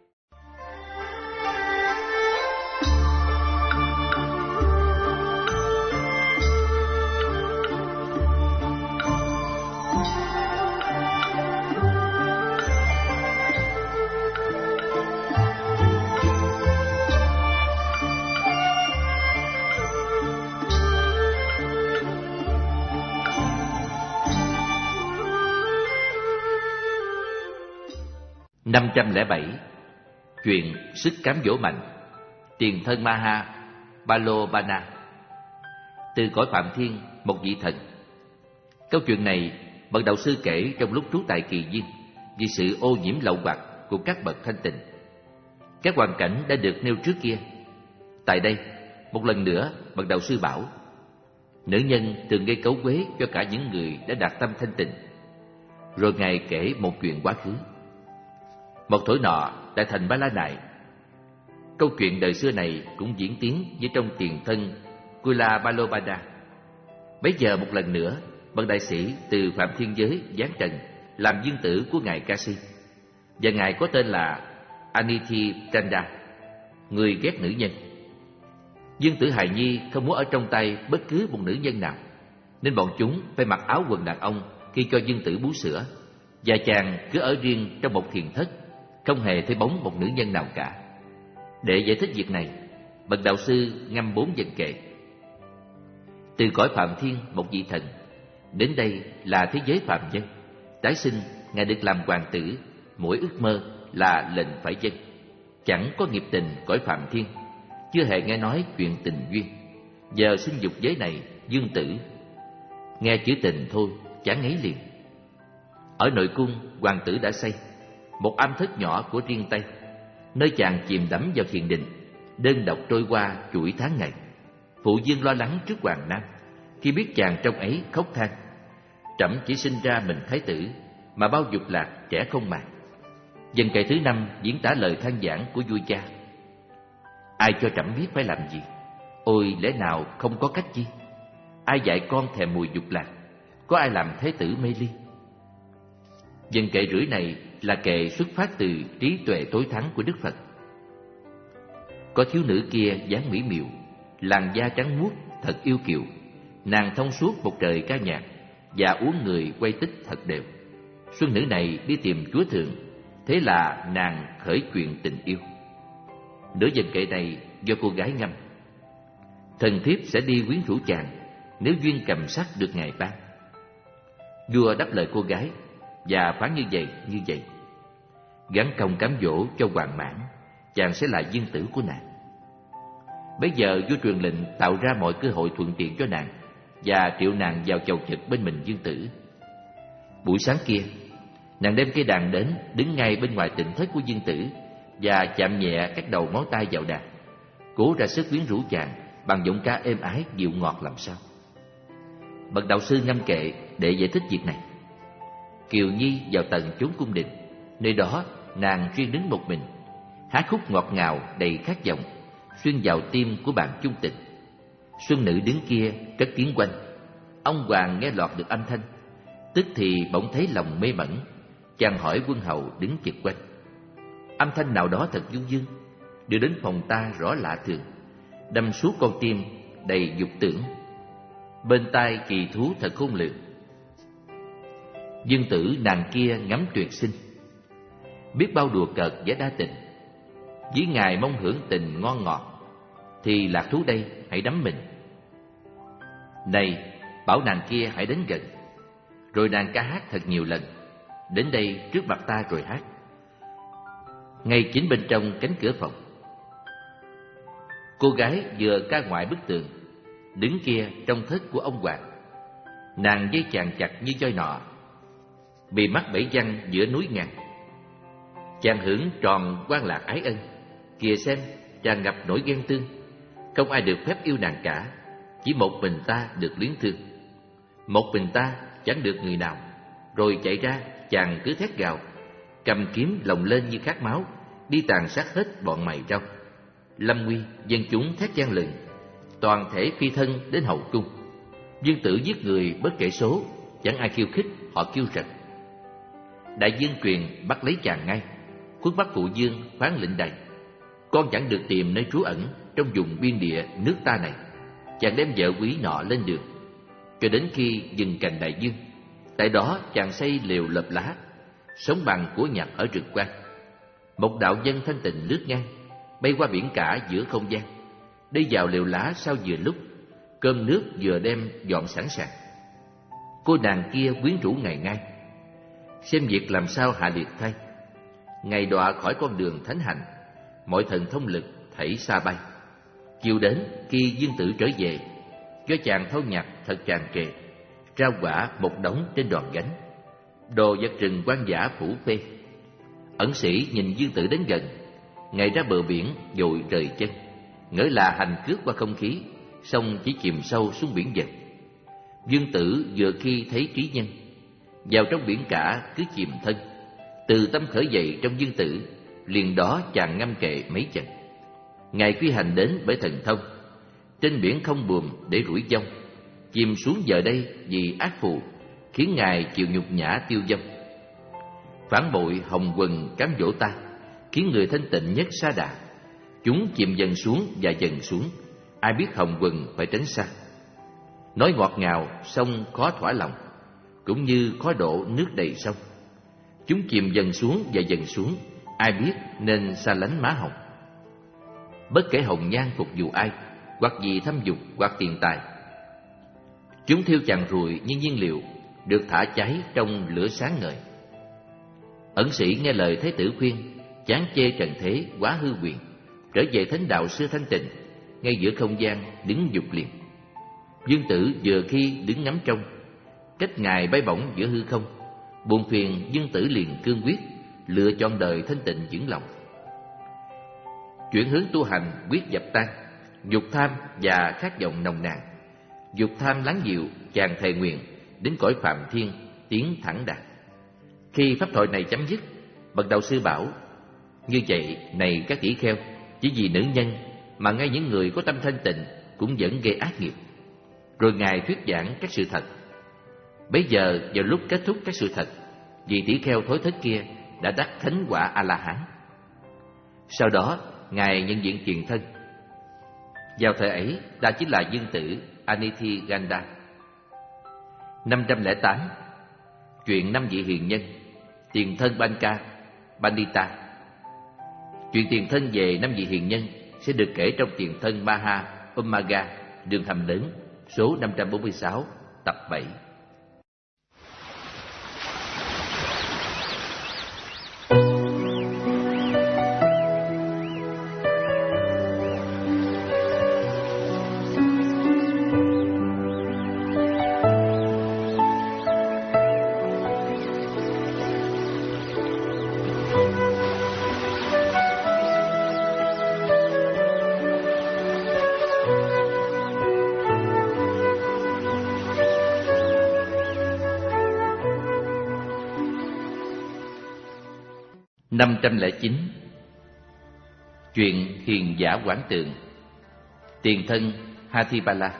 năm trăm lẻ bảy. Chuyện sức cám dỗ mạnh. Tiền thân Maha Balobana. Từ cõi Phạm Thiên, một vị thần. Câu chuyện này bậc đạo sư kể trong lúc trú tại Kỳ Viên vì sự ô nhiễm lậu hoặc của các bậc thanh tịnh. Các hoàn cảnh đã được nêu trước kia. Tại đây, một lần nữa bậc đạo sư bảo: nữ nhân thường gây cấu quế cho cả những người đã đạt tâm thanh tịnh. Rồi ngài kể một chuyện quá khứ. Một thổi nọ tại thành Ba La Nại. Câu chuyện đời xưa này cũng diễn tiến với trong tiền thân Kula Balobada. Bấy giờ một lần nữa, bậc đại sĩ từ Phạm Thiên Giới giáng trần làm dương tử của ngài Kasi, và ngài có tên là Anithi Pranda, người ghét nữ nhân. Dương tử hài nhi không muốn ở trong tay bất cứ một nữ nhân nào, nên bọn chúng phải mặc áo quần đàn ông khi cho dương tử bú sữa, và chàng cứ ở riêng trong một thiền thất, không hề thấy bóng một nữ nhân nào cả. Để giải thích việc này, bậc đạo sư ngâm bốn vần kệ. Từ cõi Phạm Thiên, một vị thần đến đây là thế giới phàm nhân. Tái sinh, ngài được làm hoàng tử, mỗi ước mơ là lệnh phải dâng. Chẳng có nghiệp tình cõi Phạm Thiên, chưa hề nghe nói chuyện tình duyên. Giờ sinh dục giới này, dương tử. Nghe chữ tình thôi, chán ngấy liền. Ở nội cung, hoàng tử đã xây một am thất nhỏ của riêng Tây, nơi chàng chìm đắm vào thiền định, đơn độc trôi qua chuỗi tháng ngày. Phụ vương lo lắng trước hoàng nam khi biết chàng trong ấy khóc than: trẫm chỉ sinh ra mình thái tử, mà bao dục lạc trẻ không màng. Dần kệ thứ năm diễn tả lời than vãn của vua cha: ai cho trẫm biết phải làm gì? Ôi lẽ nào không có cách chi? Ai dạy con thèm mùi dục lạc? Có ai làm thế tử mê ly? Dần kệ rưỡi này là kệ xuất phát từ trí tuệ tối thắng của Đức Phật. Có thiếu nữ kia dáng mỹ miều, làn da trắng muốt thật yêu kiều. Nàng thông suốt một trời ca nhạc, và uống người quay tích thật đều. Xuân nữ này đi tìm Chúa Thượng, thế là nàng khởi chuyện tình yêu. Nửa dần kệ này do cô gái ngâm: thần thiếp sẽ đi quyến rũ chàng, nếu duyên cầm sắc được ngài ban. Vua đáp lời cô gái và phán như vậy như vậy: gắn công cám dỗ cho hoàng mãn, chàng sẽ là dương tử của nàng. Bấy giờ vua truyền lệnh tạo ra mọi cơ hội thuận tiện cho nàng, và triệu nàng vào chầu chực bên mình dương tử. Buổi sáng kia, nàng đem cây đàn đến, đứng ngay bên ngoài tịnh thất của dương tử, và chạm nhẹ các đầu ngón tay vào đàn, cố ra sức quyến rũ chàng bằng giọng ca êm ái dịu ngọt làm sao. Bậc đạo sư ngâm kệ để giải thích việc này. Kiều Nhi vào tận chốn cung đình, nơi đó nàng riêng đứng một mình, hát khúc ngọt ngào đầy khát vọng, xuyên vào tim của bạn chung tình. Xuân nữ đứng kia cất tiếng quanh. Ông hoàng nghe lọt được âm thanh, tức thì bỗng thấy lòng mê mẩn. Chàng hỏi quân hầu đứng chực quanh: âm thanh nào đó thật du dương, đưa đến phòng ta rõ lạ thường, đâm suốt con tim đầy dục tưởng. Bên tai kỳ thú thật khôn lường. Dương tử nàng kia ngắm tuyệt sinh, biết bao đùa cợt vẻ đa tình. Với ngài mong hưởng tình ngon ngọt, thì lạc thú đây hãy đắm mình. Này, bảo nàng kia hãy đến gần. Rồi nàng ca hát thật nhiều lần, đến đây trước mặt ta rồi hát. Ngay chính bên trong cánh cửa phòng, cô gái vừa ca ngoại bức tường, đứng kia trong thất của ông Hoàng. Nàng dây chàng chặt như choi nọ, bị mắc bẫy văng giữa núi ngàn. Chàng hưởng tròn quan lạc ái ân, kìa xem, tràn ngập nỗi ghen tương. Không ai được phép yêu nàng cả, chỉ một mình ta được luyến thương. Một mình ta chẳng được người nào. Rồi chạy ra, chàng cứ thét gào, cầm kiếm lồng lên như khát máu, đi tàn sát hết bọn mày rau. Lâm nguy, dân chúng thét vang lừng, toàn thể phi thân đến hậu cung. Dương Tử giết người bất kể số, chẳng ai khiêu khích, họ kêu rật. Đại dương truyền bắt lấy chàng ngay, khuất bắt phụ Dương phán lệnh đày. Con chẳng được tìm nơi trú ẩn trong vùng biên địa nước ta này. Chàng đem vợ quý nọ lên đường, cho đến khi dừng cành đại dương. Tại đó chàng xây lều lợp lá, sống bằng của nhặt ở rừng quan. Một đạo nhân thanh tịnh lướt ngang, bay qua biển cả giữa không gian, đi vào lều lá sau vừa lúc, cơm nước vừa đem dọn sẵn sàng. Cô nàng kia quyến rũ Ngài ngay, xem việc làm sao hạ liệt thay. Ngài đọa khỏi con đường thánh hành, mọi thần thông lực thảy xa bay. Chiều đến khi Dương Tử trở về, cho chàng thâu nhặt thật tràn trề, rau quả một đống trên đòn gánh, đồ vật rừng quan dã phủ phê. Ẩn sĩ nhìn Dương Tử đến gần, Ngài ra bờ biển vội rời chân, ngỡ là hành cướp qua không khí, xong chỉ chìm sâu xuống biển dần. Dương Tử vừa khi thấy trí nhân vào trong biển cả cứ chìm thân, từ tâm khởi dậy trong Dương Tử, liền đó chàng ngâm kệ mấy chân. Ngài phi hành đến bởi thần thông, trên biển không buồm để rủi vong, chìm xuống giờ đây vì ác phù, khiến Ngài chịu nhục nhã tiêu vong. Phản bội hồng quần cám dỗ ta, khiến người thanh tịnh nhất sa đà. Chúng chìm dần xuống và dần xuống, ai biết hồng quần phải tránh xa. Nói ngọt ngào sông khó thỏa lòng, cũng như khó đổ nước đầy sông. Chúng chìm dần xuống và dần xuống, ai biết nên xa lánh má hồng. Bất kể hồng nhan phục vụ ai, hoặc vì thâm dục hoặc tiền tài. Chúng thiêu chàng ruồi như nhiên liệu, được thả cháy trong lửa sáng ngời. Ẩn sĩ nghe lời Thái tử khuyên, chán chê trần thế quá hư quyền, trở về thánh đạo xưa thanh tịnh, ngay giữa không gian đứng dục liền. Dương Tử vừa khi đứng ngắm trông, cách Ngài bay bổng giữa hư không, buồn phiền Dương Tử liền cương quyết, lựa chọn đời thanh tịnh vững lòng. Chuyển hướng tu hành quyết dập tan dục tham và khát vọng nồng nàn. Dục tham lắng dịu, chàng thề nguyện đến cõi phạm thiên tiến thẳng đạt. Khi pháp thoại này chấm dứt, bậc đạo sư bảo: như vậy này các tỷ kheo, chỉ vì nữ nhân mà ngay những người có tâm thanh tịnh cũng vẫn gây ác nghiệp. Rồi Ngài thuyết giảng các sự thật. Bấy giờ vào lúc kết thúc các sự thật, vị tỷ kheo thối thất kia đã đắc thánh quả A La Hán. Sau đó Ngài nhận diện tiền thân. Vào thời ấy, ta chính là Dương Tử Anithi Ganda. Năm trăm lẻ tám. Chuyện năm vị hiền nhân tiền thân Banka, Bandita. Chuyện tiền thân về năm vị hiền nhân sẽ được kể trong tiền thân Maha Umaga, đường hầm lớn, số năm trăm bốn mươi sáu, tập bảy. Năm trăm lẻ chín. Chuyện hiền giả Quảng Tượng, tiền thân Hathibala.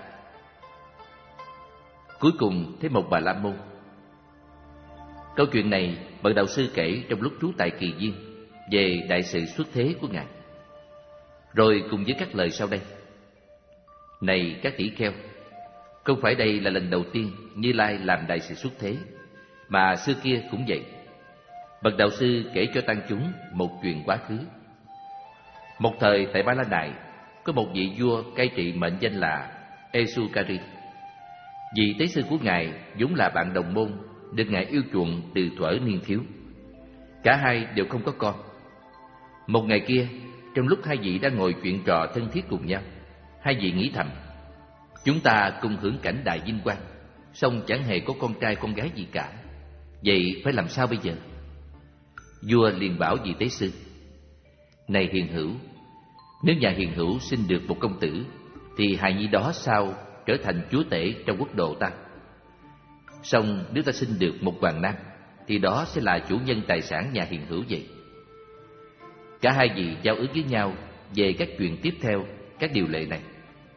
Cuối cùng thấy một Bà La Môn. Câu chuyện này bậc đạo sư kể trong lúc trú tại Kỳ Viên về đại sự xuất thế của Ngài. Rồi cùng với các lời sau đây: này các tỷ kheo, không phải đây là lần đầu tiên Như Lai làm đại sự xuất thế, mà xưa kia cũng vậy. Bậc đạo sư kể cho tăng chúng một chuyện quá khứ. Một thời tại Ba La Nại có một vị vua cai trị mệnh danh là Esukari. Vị tế sư của Ngài vốn là bạn đồng môn được Ngài yêu chuộng từ thuở niên thiếu. Cả hai đều không có con. Một ngày kia, trong lúc hai vị đang ngồi chuyện trò thân thiết cùng nhau, hai vị nghĩ thầm: chúng ta cùng hưởng cảnh đại vinh quang, song chẳng hề có con trai con gái gì cả. Vậy phải làm sao bây giờ? Vua liền bảo vị tế sư: này hiền hữu, nếu nhà hiền hữu sinh được một công tử, thì hài nhi đó sao trở thành chúa tể trong quốc độ ta? Song nếu ta sinh được một hoàng nam, thì đó sẽ là chủ nhân tài sản nhà hiền hữu vậy. Cả hai vị giao ước với nhau về các chuyện tiếp theo các điều lệ này.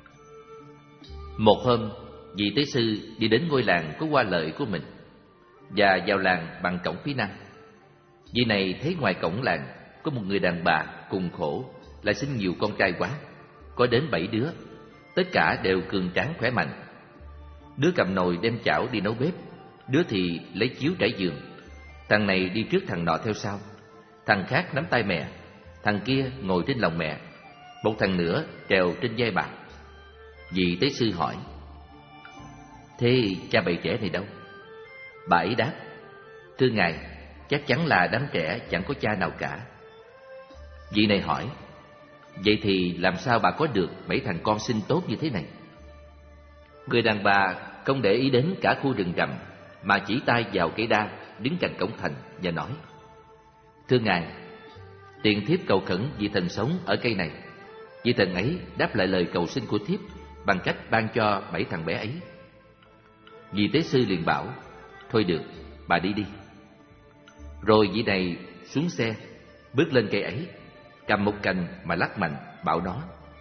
Một hôm, vị tế sư đi đến ngôi làng có hoa lợi của mình và vào làng bằng cổng phía nam. Vị này thấy ngoài cổng làng có một người đàn bà cùng khổ, lại sinh nhiều con trai quá, có đến bảy đứa, tất cả đều cường tráng khỏe mạnh. Đứa cầm nồi đem chảo đi nấu bếp, đứa thì lấy chiếu trải giường. Thằng này đi trước thằng nọ theo sau, thằng khác nắm tay mẹ, thằng kia ngồi trên lòng mẹ, một thằng nữa trèo trên vai bà. Vị tế sư hỏi: thế cha bầy trẻ này đâu? Bà ấy đáp: thưa ngài, chắc chắn là đám trẻ chẳng có cha nào cả. Vị này hỏi: vậy thì làm sao bà có được bảy thằng con sinh tốt như thế này? Người đàn bà không để ý đến cả khu rừng rậm, mà chỉ tay vào cây đa đứng cạnh cổng thành và nói: thưa ngài, tiền thiếp cầu khẩn vị thần sống ở cây này. Vị thần ấy đáp lại lời cầu xin của thiếp bằng cách ban cho bảy thằng bé ấy. Vị tế sư liền bảo: thôi được, bà đi đi. Rồi vị này xuống xe, bước lên cây ấy, cầm một cành mà lắc mạnh, bảo nó: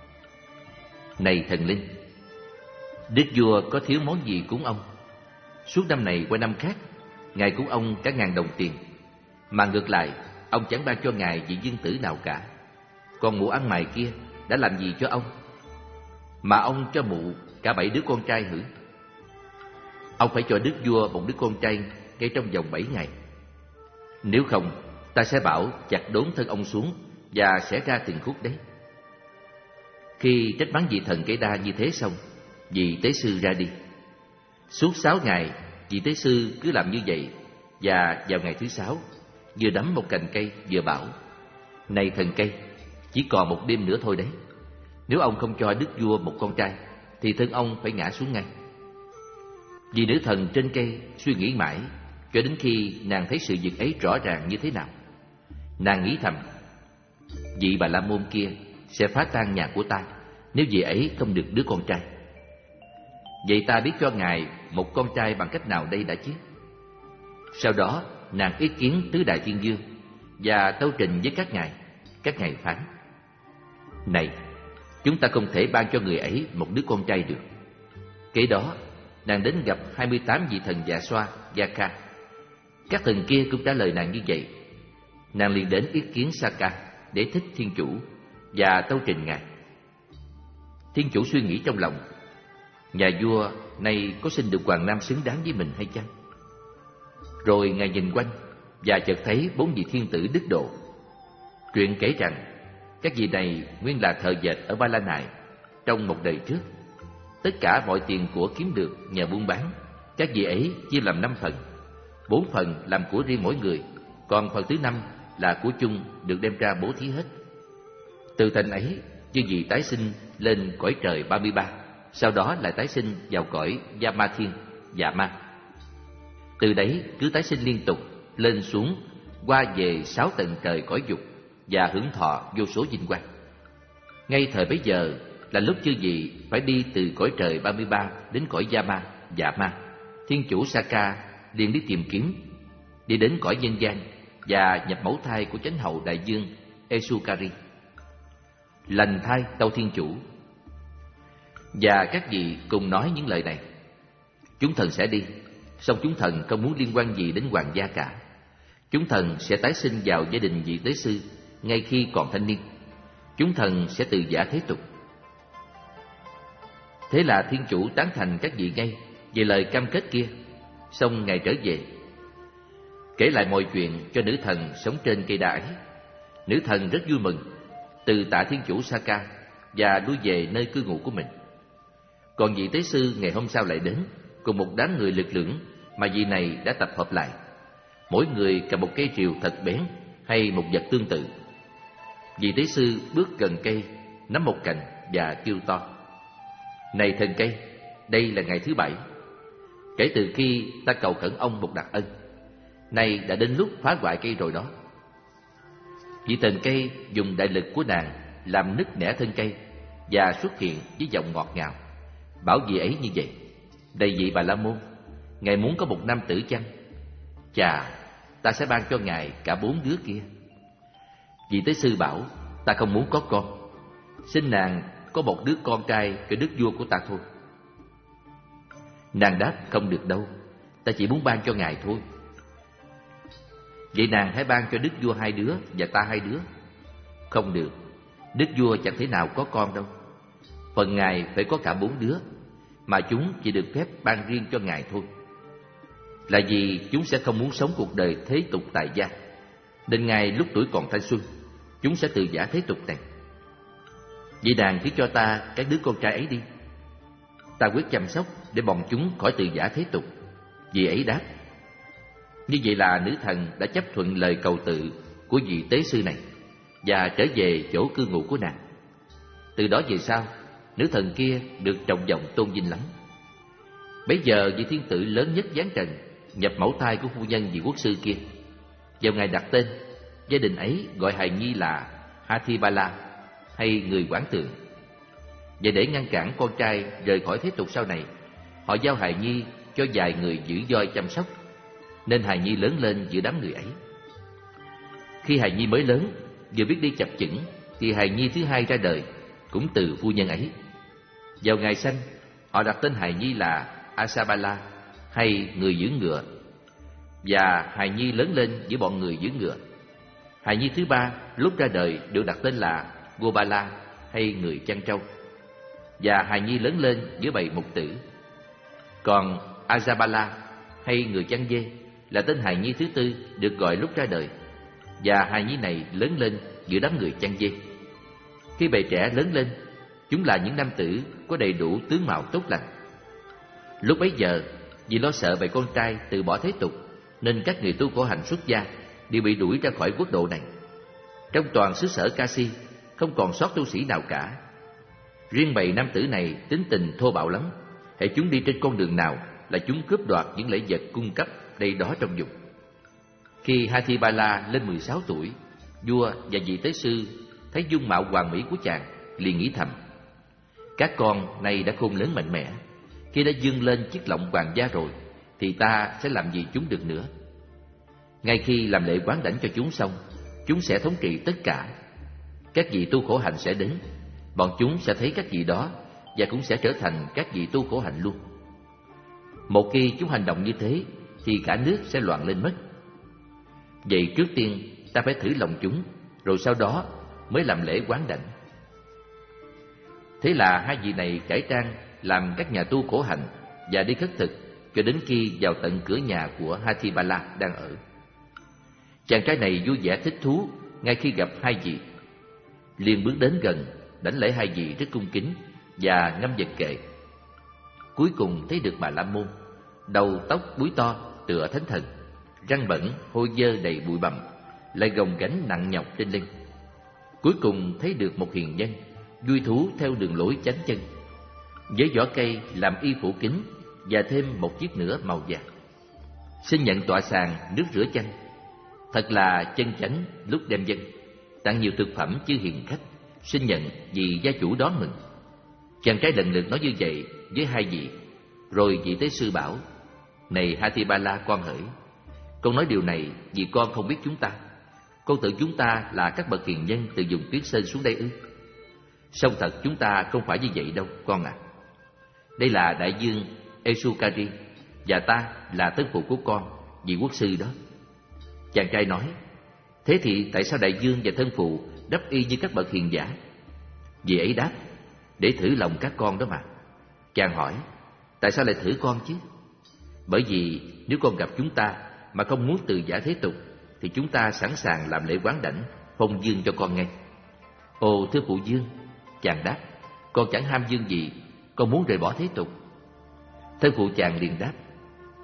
này thần linh, đức vua có thiếu món gì cúng ông? Suốt năm này qua năm khác, ngài cúng ông cả ngàn đồng tiền, mà ngược lại ông chẳng ban cho ngài vị dương tử nào cả. Còn mụ ăn mày kia đã làm gì cho ông, mà ông cho mụ cả bảy đứa con trai hử? Ông phải cho đức vua một đứa con trai ngay trong vòng bảy ngày. Nếu không, ta sẽ bảo chặt đốn thân ông xuống và sẽ ra tiền khúc đấy. Khi trách mắng vị thần cây đa như thế xong, vị tế sư ra đi. Suốt sáu ngày, vị tế sư cứ làm như vậy, và vào ngày thứ sáu, vừa đắm một cành cây vừa bảo: này thần cây, chỉ còn một đêm nữa thôi đấy. Nếu ông không cho đức vua một con trai, thì thân ông phải ngã xuống ngay. Vị nữ thần trên cây suy nghĩ mãi, cho đến khi nàng thấy sự việc ấy rõ ràng như thế nào. Nàng nghĩ thầm: vị Bà La Môn kia sẽ phá tan nhà của ta nếu vị ấy không được đứa con trai. Vậy ta biết cho ngài một con trai bằng cách nào đây đã chứ? Sau đó nàng ý kiến tứ đại thiên vương và tâu trình với các ngài. Các ngài phán: này, chúng ta không thể ban cho người ấy một đứa con trai được. Kế đó nàng đến gặp hai mươi tám vị thần Dạ Xoa, Gia Ca. Các thần kia cũng trả lời nàng như vậy. Nàng liền đến ý kiến Saka để thích thiên chủ và tâu trình ngài. Thiên chủ suy nghĩ trong lòng: nhà vua này có sinh được hoàng nam xứng đáng với mình hay chăng? Rồi ngài nhìn quanh và chợt thấy bốn vị thiên tử đức độ. Truyện kể rằng các vị này nguyên là thợ dệt ở Ba La Nại trong một đời trước. Tất cả mọi tiền của kiếm được nhờ buôn bán, các vị ấy chia làm năm phần. Bốn phần làm của riêng mỗi người, còn phần thứ năm là của chung được đem ra bố thí hết. Từ thành ấy, chư vị tái sinh lên cõi trời ba mươi ba, sau đó lại tái sinh vào cõi Yama Thiên, Dạ Ma. Từ đấy cứ tái sinh liên tục, lên xuống, qua về sáu tầng trời cõi dục và hưởng thọ vô số vinh quang. Ngay thời bấy giờ là lúc chư vị phải đi từ cõi trời ba mươi ba đến cõi Yama, Dạ Ma. Thiên chủ Saka liền đi tìm kiếm, đi đến cõi nhân gian và nhập mẫu thai của chánh hậu đại dương Esukari. Lành thai tâu thiên chủ. Và các vị cùng nói những lời này: chúng thần sẽ đi, song chúng thần không muốn liên quan gì đến hoàng gia cả. Chúng thần sẽ tái sinh vào gia đình vị tế sư ngay khi còn thanh niên. Chúng thần sẽ từ giả thế tục. Thế là thiên chủ tán thành các vị ngay về lời cam kết kia. Xong ngài trở về, kể lại mọi chuyện cho nữ thần sống trên cây đa ấy. Nữ thần rất vui mừng, từ tạ thiên chủ Saka và lui về nơi cư ngụ của mình. Còn vị tế sư ngày hôm sau lại đến cùng một đám người lực lưỡng mà vị này đã tập hợp lại. Mỗi người cầm một cây rìu thật bén hay một vật tương tự. Vị tế sư bước gần cây, nắm một cành và kêu to: "Này thần cây, đây là ngày thứ bảy. Kể từ khi ta cầu khẩn ông một đặc ân, nay đã đến lúc phá hoại cây rồi đó." Vị thần cây dùng đại lực của nàng làm nứt nẻ thân cây và xuất hiện với giọng ngọt ngào, bảo vị ấy như vậy: "Này vị Bà La Môn, ngài muốn có một nam tử chăng? Chà, ta sẽ ban cho ngài cả bốn đứa kia." Vị tế sư bảo: "Ta không muốn có con, xin nàng có một đứa con trai cái đức vua của ta thôi." Nàng đáp: "Không được đâu, ta chỉ muốn ban cho ngài thôi." "Vậy nàng hãy ban cho đức vua hai đứa và ta hai đứa." "Không được, đức vua chẳng thể nào có con đâu. Phần ngài phải có cả bốn đứa, mà chúng chỉ được phép ban riêng cho ngài thôi. Là vì chúng sẽ không muốn sống cuộc đời thế tục tại gia, nên ngài lúc tuổi còn thanh xuân, chúng sẽ từ giả thế tục này. Vậy nàng cứ cho ta các đứa con trai ấy đi, ta quyết chăm sóc để bọn chúng khỏi từ giả thế tục." Vị ấy đáp. Như vậy là nữ thần đã chấp thuận lời cầu tự của vị tế sư này và trở về chỗ cư ngụ của nàng. Từ đó về sau, nữ thần kia được trọng vọng tôn vinh lắm. Bấy giờ vị thiên tử lớn nhất giáng trần nhập mẫu thai của phu nhân vị quốc sư kia. Vào ngày đặt tên, gia đình ấy gọi hài nhi là Hathibala, hay người quản tượng. Và để ngăn cản con trai rời khỏi thế tục sau này, họ giao hài nhi cho vài người giữ voi chăm sóc, nên hài nhi lớn lên giữa đám người ấy. Khi hài nhi mới lớn, vừa biết đi chập chững, thì hài nhi thứ hai ra đời cũng từ phu nhân ấy. Vào ngày sanh, họ đặt tên hài nhi là Asabala, hay người giữ ngựa, và hài nhi lớn lên giữa bọn người giữ ngựa. Hài nhi thứ ba lúc ra đời được đặt tên là Gobala, hay người chăn trâu, và hài nhi lớn lên giữa bầy mục tử. Còn Azabala, hay người chăn dê, là tên hài nhi thứ tư được gọi lúc ra đời, và hài nhi này lớn lên giữa đám người chăn dê. Khi bầy trẻ lớn lên, chúng là những nam tử có đầy đủ tướng mạo tốt lành. Lúc bấy giờ, vì lo sợ bầy con trai từ bỏ thế tục, nên các người tu khổ hạnh xuất gia đều bị đuổi ra khỏi quốc độ này. Trong toàn xứ sở Kasi không còn sót tu sĩ nào cả. Riêng bầy nam tử này tính tình thô bạo lắm. Hễ chúng đi trên con đường nào là chúng cướp đoạt những lễ vật cung cấp đây đó trong vùng. Khi Hathibala lên mười sáu tuổi, vua và vị tế sư thấy dung mạo hoàn mỹ của chàng, liền nghĩ thầm: các con này đã khôn lớn mạnh mẽ, khi đã vươn lên chiếc lọng hoàng gia rồi, thì ta sẽ làm gì chúng được nữa. Ngay khi làm lễ quán đảnh cho chúng xong, chúng sẽ thống trị tất cả. Các vị tu khổ hạnh sẽ đến, bọn chúng sẽ thấy các vị đó và cũng sẽ trở thành các vị tu khổ hạnh luôn. Một khi chúng hành động như thế, thì cả nước sẽ loạn lên mất. Vậy trước tiên ta phải thử lòng chúng, rồi sau đó mới làm lễ quán đảnh. Thế là hai vị này cải trang làm các nhà tu khổ hạnh và đi khất thực cho đến khi vào tận cửa nhà của Hathibala đang ở. Chàng trai này vui vẻ thích thú ngay khi gặp hai vị, liền bước đến gần đảnh lễ hai vị rất cung kính và ngâm vật kệ. Cuối cùng thấy được Bà La Môn, đầu tóc búi to tựa thánh thần, răng bẩn hôi dơ đầy bụi bặm, lại gồng gánh nặng nhọc trên lưng. Cuối cùng thấy được một hiền nhân vui thú theo đường lối chánh chân, với vỏ cây làm y phủ kính và thêm một chiếc nữa màu vàng. Xin nhận tọa sàng nước rửa chân, thật là chân chánh lúc đem dân, tặng nhiều thực phẩm chư hiền khách, xin nhận vì gia chủ đón mừng. Chàng trai lần lượt nói như vậy với hai vị, rồi vị tế sư bảo: này Hathibala con hỡi, con nói điều này vì con không biết chúng ta. Con tưởng chúng ta là các bậc hiền nhân từ vùng Tuyết Sơn xuống đây ư? Song thật chúng ta không phải như vậy đâu con ạ. À. Đây là đại dương Esukari, và ta là tân phụ của con, vị quốc sư đó. Chàng trai nói: thế thì tại sao đại dương và thân phụ đắp y như các bậc hiền giả? Vị ấy đáp: để thử lòng các con đó mà. Chàng hỏi: tại sao lại thử con chứ? Bởi vì nếu con gặp chúng ta mà không muốn từ giả thế tục, thì chúng ta sẵn sàng làm lễ quán đảnh phong dương cho con ngay. Ồ thưa phụ dương, chàng đáp, con chẳng ham dương gì, con muốn rời bỏ thế tục. Thân phụ chàng liền đáp: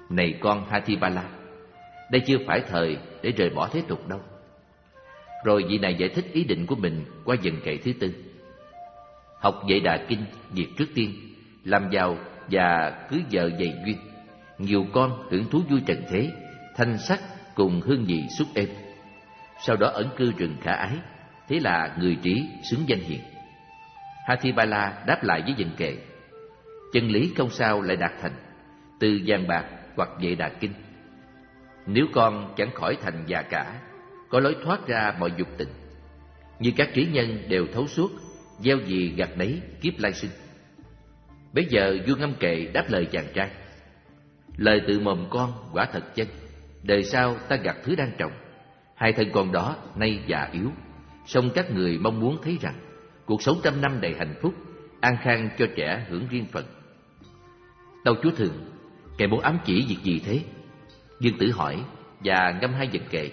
Này con Hatibala, đây chưa phải thời để rời bỏ thế tục đâu. Rồi vị này giải thích ý định của mình qua dần kệ thứ tư. Học Vệ Đà Kinh việc trước tiên, làm giàu và cưới vợ dày duyên, nhiều con hưởng thú vui trần thế, thanh sắc cùng hương vị xúc êm. Sau đó ẩn cư rừng khả ái, thế là người trí xứng danh hiền. Hatibala đáp lại với dần kệ: chân lý không sao lại đạt thành, từ vàng bạc hoặc Vệ Đà Kinh. Nếu con chẳng khỏi thành già cả, có lối thoát ra mọi dục tình. Như các trí nhân đều thấu suốt, gieo gì gặt nấy kiếp lai sinh. Bây giờ vua Ngâm Kệ đáp lời chàng trai: lời từ mồm con quả thật chân, đời sau ta gặt thứ đang trồng. Hai thân con đó nay già yếu, song các người mong muốn thấy rằng cuộc sống trăm năm đầy hạnh phúc, an khang cho trẻ hưởng riêng phần. Tâu chúa Thượng, kẻ muốn ám chỉ việc gì thế? Dương Tử hỏi và ngâm hai dần kệ: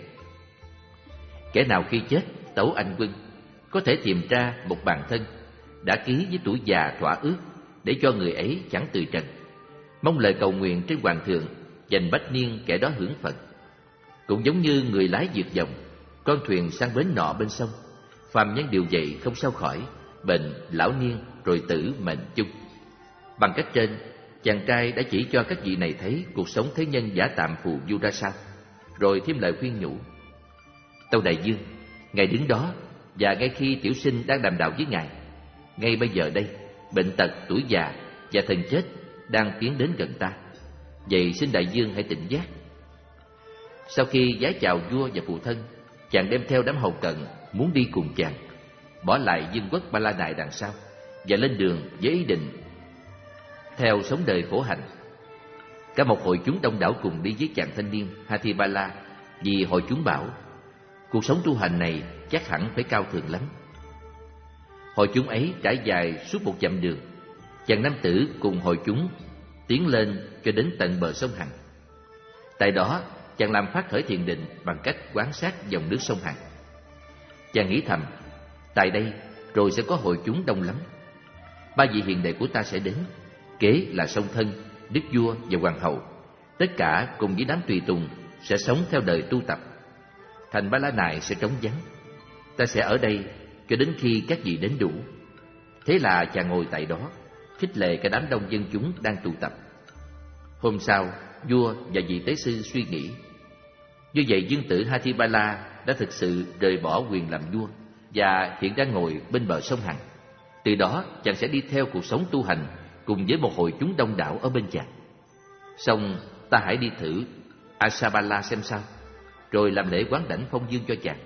kẻ nào khi chết tấu anh quân, có thể tìm ra một bản thân đã ký với tuổi già thỏa ước, để cho người ấy chẳng từ trần, mong lời cầu nguyện trên hoàng thượng dành bách niên kẻ đó hưởng phận. Cũng giống như người lái vượt dòng con thuyền sang bến nọ bên sông, phàm nhân điều vậy không sao khỏi, bệnh lão niên rồi tử mệnh chung. Bằng cách trên, chàng trai đã chỉ cho các vị này thấy cuộc sống thế nhân giả tạm phù du ra sao, rồi thêm lời khuyên nhủ: tâu đại dương, ngài đứng đó, và ngay khi tiểu sinh đang đàm đạo với ngài, ngay bây giờ đây bệnh tật, tuổi già và thần chết đang tiến đến gần ta. Vậy xin đại dương hãy tỉnh giác. Sau khi vái chào vua và phụ thân, chàng đem theo đám hầu cận muốn đi cùng chàng, bỏ lại vương quốc Ba La Nại đằng sau, và lên đường với ý định theo sống đời khổ hạnh. Cả một hội chúng đông đảo cùng đi với chàng thanh niên Hatibala, vì hội chúng bảo cuộc sống tu hành này chắc hẳn phải cao thượng lắm. Hội chúng ấy trải dài suốt một dặm đường, chàng nam tử cùng hội chúng tiến lên cho đến tận bờ sông Hằng. Tại đó chàng làm phát khởi thiền định bằng cách quan sát dòng nước sông Hằng. Chàng nghĩ thầm: tại đây rồi sẽ có hội chúng đông lắm. Ba vị hiền đệ của ta sẽ đến, kế là song thân, đức vua và hoàng hậu. Tất cả cùng với đám tùy tùng sẽ sống theo đời tu tập. Thành Ba La Nại sẽ trống vắng. Ta sẽ ở đây cho đến khi các vị đến đủ. Thế là chàng ngồi tại đó, khích lệ cả đám đông dân chúng đang tụ tập. Hôm sau, vua và vị tế sư suy nghĩ. Như vậy dương tử Hatibala đã thực sự rời bỏ quyền làm vua và hiện đang ngồi bên bờ sông Hằng. Từ đó chàng sẽ đi theo cuộc sống tu hành cùng với một hội chúng đông đảo ở bên chàng. Xong ta hãy đi thử Asabala xem sao, rồi làm lễ quán đảnh phong dương cho chàng.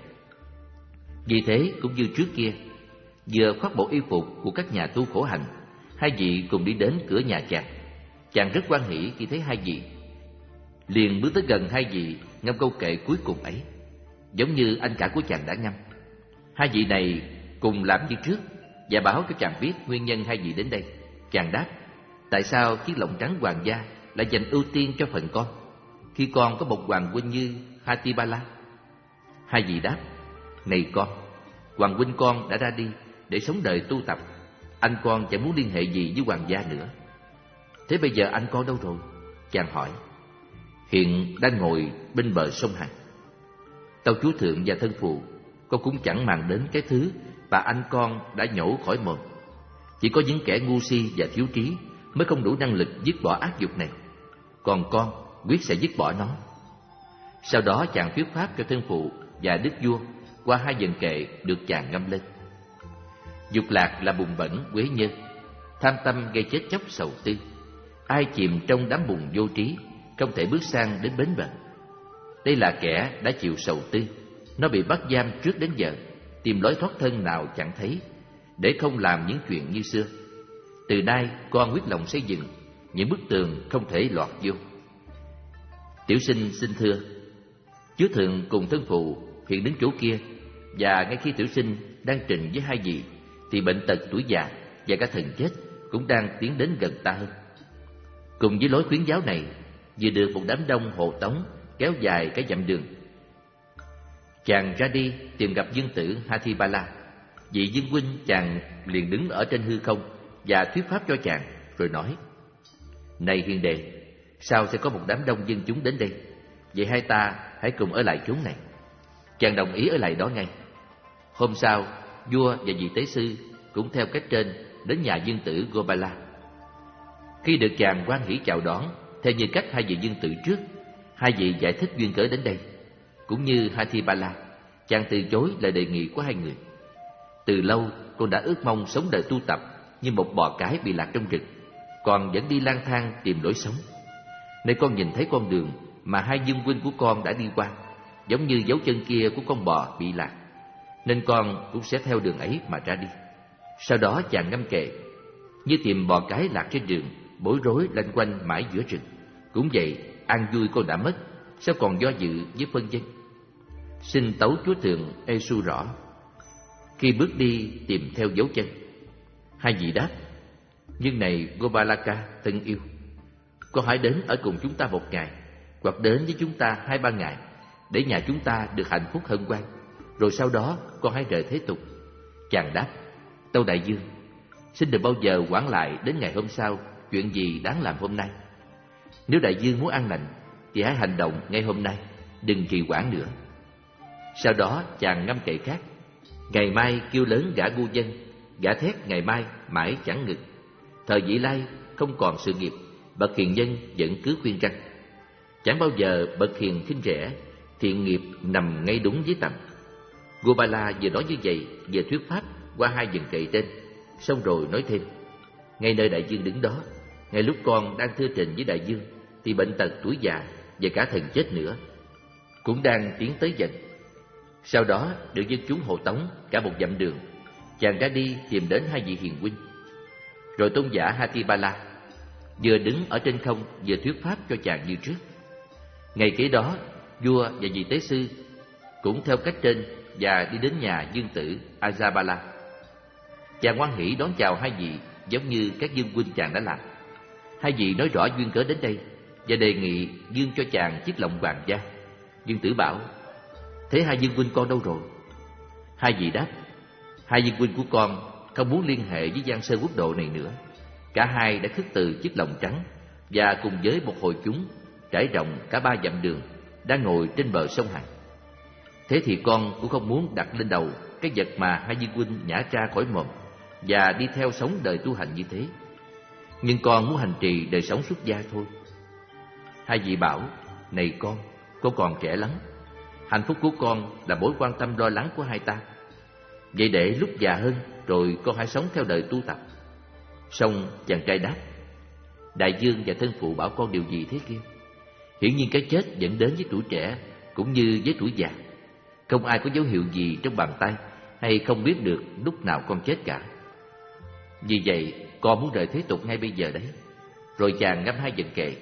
Vì thế cũng như trước kia, vừa khoác bộ y phục của các nhà tu khổ hạnh, hai vị cùng đi đến cửa nhà chàng. Chàng rất hoan hỉ khi thấy hai vị, liền bước tới gần hai vị ngâm câu kệ cuối cùng ấy, giống như anh cả của chàng đã ngâm. Hai vị này cùng làm như trước và báo cho chàng biết nguyên nhân hai vị đến đây. Chàng đáp: tại sao chiếc lọng trắng hoàng gia lại dành ưu tiên cho phần con, khi con có một hoàng huynh như Hatibala? Hai vị đáp: này con, hoàng huynh con đã ra đi để sống đời tu tập, anh con chẳng muốn liên hệ gì với hoàng gia nữa. Thế bây giờ anh con đâu rồi? Chàng hỏi. Hiện đang ngồi bên bờ sông Hằng. Tâu chúa thượng và thân phụ, con cũng chẳng màng đến cái thứ mà anh con đã nhổ khỏi mồm. Chỉ có những kẻ ngu si và thiếu trí mới không đủ năng lực dứt bỏ ác dục này. Còn con quyết sẽ dứt bỏ nó. Sau đó chàng thuyết pháp cho thân phụ và đức vua qua hai dần kệ được chàng ngâm lên. Dục lạc là bùn bẩn quế nhơ, tham tâm gây chết chóc sầu tư. Ai chìm trong đám bùn vô trí, không thể bước sang đến bến bờ. Đây là kẻ đã chịu sầu tư, nó bị bắt giam trước đến giờ, tìm lối thoát thân nào chẳng thấy, để không làm những chuyện như xưa. Từ nay con quyết lòng xây dựng những bức tường không thể lọt vô. Tiểu sinh xin thưa, chúa thượng cùng thân phụ hiện đến chỗ kia, và ngay khi tiểu sinh đang trình với hai vị, thì bệnh tật, tuổi già và cả thần chết cũng đang tiến đến gần ta hơn. Cùng với lối khuyến giáo này, vừa được một đám đông hộ tống kéo dài cái dặm đường. Chàng ra đi tìm gặp dương tử Hatibala. Vị dương huynh chàng liền đứng ở trên hư không và thuyết pháp cho chàng, rồi nói: này hiền đệ, Sau sẽ có một đám đông dân chúng đến đây, vậy hai ta hãy cùng ở lại chốn này. Chàng đồng ý ở lại đó ngay. Hôm sau, vua và vị tế sư cũng theo cách trên đến nhà dương tử Gopala. Khi được chàng hoan hỉ chào đón, theo như cách hai vị dương tử trước, hai vị giải thích duyên cớ đến đây. Cũng như Hathibala, chàng từ chối lời đề nghị của hai người. Từ lâu, con đã ước mong sống đời tu tập như một bò cái bị lạc trong rừng, còn vẫn đi lang thang tìm lối sống. Nơi con nhìn thấy con đường mà hai dương huynh của con đã đi qua, giống như dấu chân kia của con bò bị lạc, nên con cũng sẽ theo đường ấy mà ra đi. Sau đó chàng ngâm kệ, như tìm bò cái lạc trên đường, bối rối lanh quanh mãi giữa rừng. Cũng vậy, an vui con đã mất, sao còn do dự với phân vân? Xin tấu chúa thượng ê su rõ. Khi bước đi tìm theo dấu chân. Hai vị đáp: Nhưng này Gopalaka thân yêu, con hãy đến ở cùng chúng ta một ngày, hoặc đến với chúng ta hai ba ngày, để nhà chúng ta được hạnh phúc hân hoan. Rồi sau đó con hãy rời thế tục. Chàng đáp: Tâu đại dương, xin đừng bao giờ hoãn lại đến ngày hôm sau chuyện gì đáng làm hôm nay. Nếu đại dương muốn an lành thì hãy hành động ngay hôm nay, đừng trì hoãn nữa. Sau đó chàng ngâm kệ khác: Ngày mai kêu lớn gã ngu dân, gã thét ngày mai mãi chẳng ngừng. Thời vị lai không còn sự nghiệp, bậc hiền nhân vẫn cứ khuyên răn. Chẳng bao giờ bậc hiền khinh rẻ, thiện nghiệp nằm ngay đúng dưới tầm. Gopala vừa nói như vậy, vừa thuyết pháp qua hai dần kệ trên, xong rồi nói thêm: Ngay nơi đại dương đứng đó, ngay lúc con đang thưa trình với đại dương, thì bệnh tật tuổi già và cả thần chết nữa cũng đang tiến tới dần. Sau đó được dân chúng hộ tống cả một dặm đường, chàng ra đi tìm đến hai vị hiền huynh. Rồi tôn giả Hathibala vừa đứng ở trên không vừa thuyết pháp cho chàng như trước. Ngày kế đó, vua và vị tế sư cũng theo cách trên và đi đến nhà dương tử Ajabala. Chàng hoan hỉ đón chào hai vị giống như các dương huynh chàng đã làm. Hai vị nói rõ duyên cớ đến đây và đề nghị dương cho chàng chiếc lọng hoàng gia. Dương tử bảo: Thế hai dương huynh con đâu rồi? Hai vị đáp: Hai dương huynh của con không muốn liên hệ với Giang Sơn quốc độ này nữa. Cả hai đã khước từ chiếc lọng trắng và cùng với một hội chúng trải rộng cả ba dặm đường đang ngồi trên bờ sông Hằng. Thế thì con cũng không muốn đặt lên đầu cái vật mà hai dương huynh nhả ra khỏi mồm và đi theo sống đời tu hành như thế. Nhưng con muốn hành trì đời sống xuất gia thôi. Hai vị bảo: Này con, con còn trẻ lắm. Hạnh phúc của con là mối quan tâm lo lắng của hai ta. Vậy để lúc già hơn rồi con hãy sống theo đời tu tập. Xong chàng trai đáp: Đại dương và thân phụ bảo con điều gì thế kia? Hiển nhiên cái chết dẫn đến với tuổi trẻ cũng như với tuổi già. Không ai có dấu hiệu gì trong bàn tay hay không biết được lúc nào con chết cả. Vì vậy con muốn rời thế tục ngay bây giờ đấy. Rồi chàng ngâm hai dần kệ: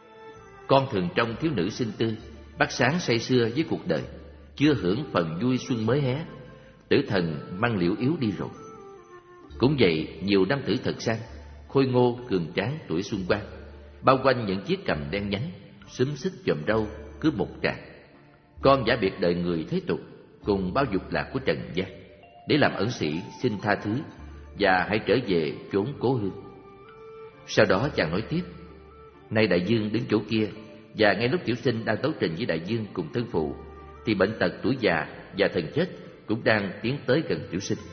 Con thường trông thiếu nữ xinh tươi, bắt sáng say sưa với cuộc đời, chưa hưởng phần vui xuân mới hé. Tử thần mang liễu yếu đi rồi. Cũng vậy, nhiều nam tử thật sang, khôi ngô cường tráng tuổi xuân quang, bao quanh những chiếc cằm đen nhánh, xúm xít chòm râu cứ một tràng. Con giả biệt đời người thế tục cùng bao dục lạc của trần gian, để làm ẩn sĩ xin tha thứ và hãy trở về chốn cố hương. Sau đó chàng nói tiếp: Nay đại dương đứng chỗ kia, và ngay lúc tiểu sinh đang tấu trình với đại dương cùng thân phụ, thì bệnh tật tuổi già và thần chết cũng đang tiến tới gần tiểu sinh.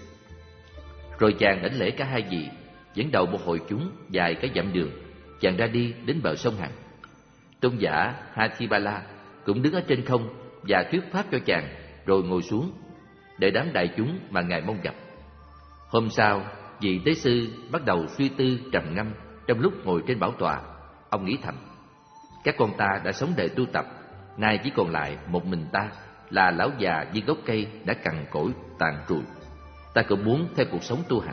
Rồi chàng đảnh lễ cả hai vị, dẫn đầu một hội chúng dài cái dặm đường, chàng ra đi đến bờ sông Hằng. Tôn giả Hathibala cũng đứng ở trên không và thuyết pháp cho chàng, rồi ngồi xuống để đám đại chúng mà ngài mong gặp. Hôm sau, vị tế sư bắt đầu suy tư trầm ngâm. Trong lúc ngồi trên bảo tọa, ông nghĩ thầm: Các con ta đã sống đời tu tập, nay chỉ còn lại một mình ta là lão già như gốc cây đã cằn cỗi tàn trụi. Ta cũng muốn theo cuộc sống tu hành.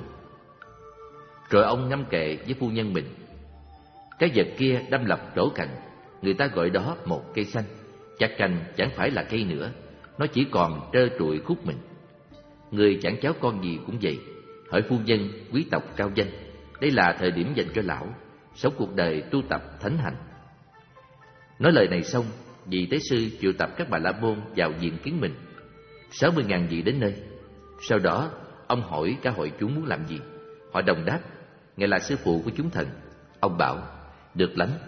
Rồi ông ngâm kệ với phu nhân mình: Cái vật kia đâm lập trổ cành, người ta gọi đó một cây xanh. Chặt cành chẳng phải là cây nữa, nó chỉ còn trơ trụi khúc mình. Người chẳng cháu con gì cũng vậy, hỡi phu nhân quý tộc cao danh, đây là thời điểm dành cho lão sống cuộc đời tu tập thánh hạnh. Nói lời này xong, vị tế sư triệu tập các bà la môn vào diện kiến mình. Sáu mươi ngàn vị đến nơi. Sau đó ông hỏi cả hội chúng muốn làm gì. Họ đồng đáp: Ngài là sư phụ của chúng thần. Ông bảo: Được lắm,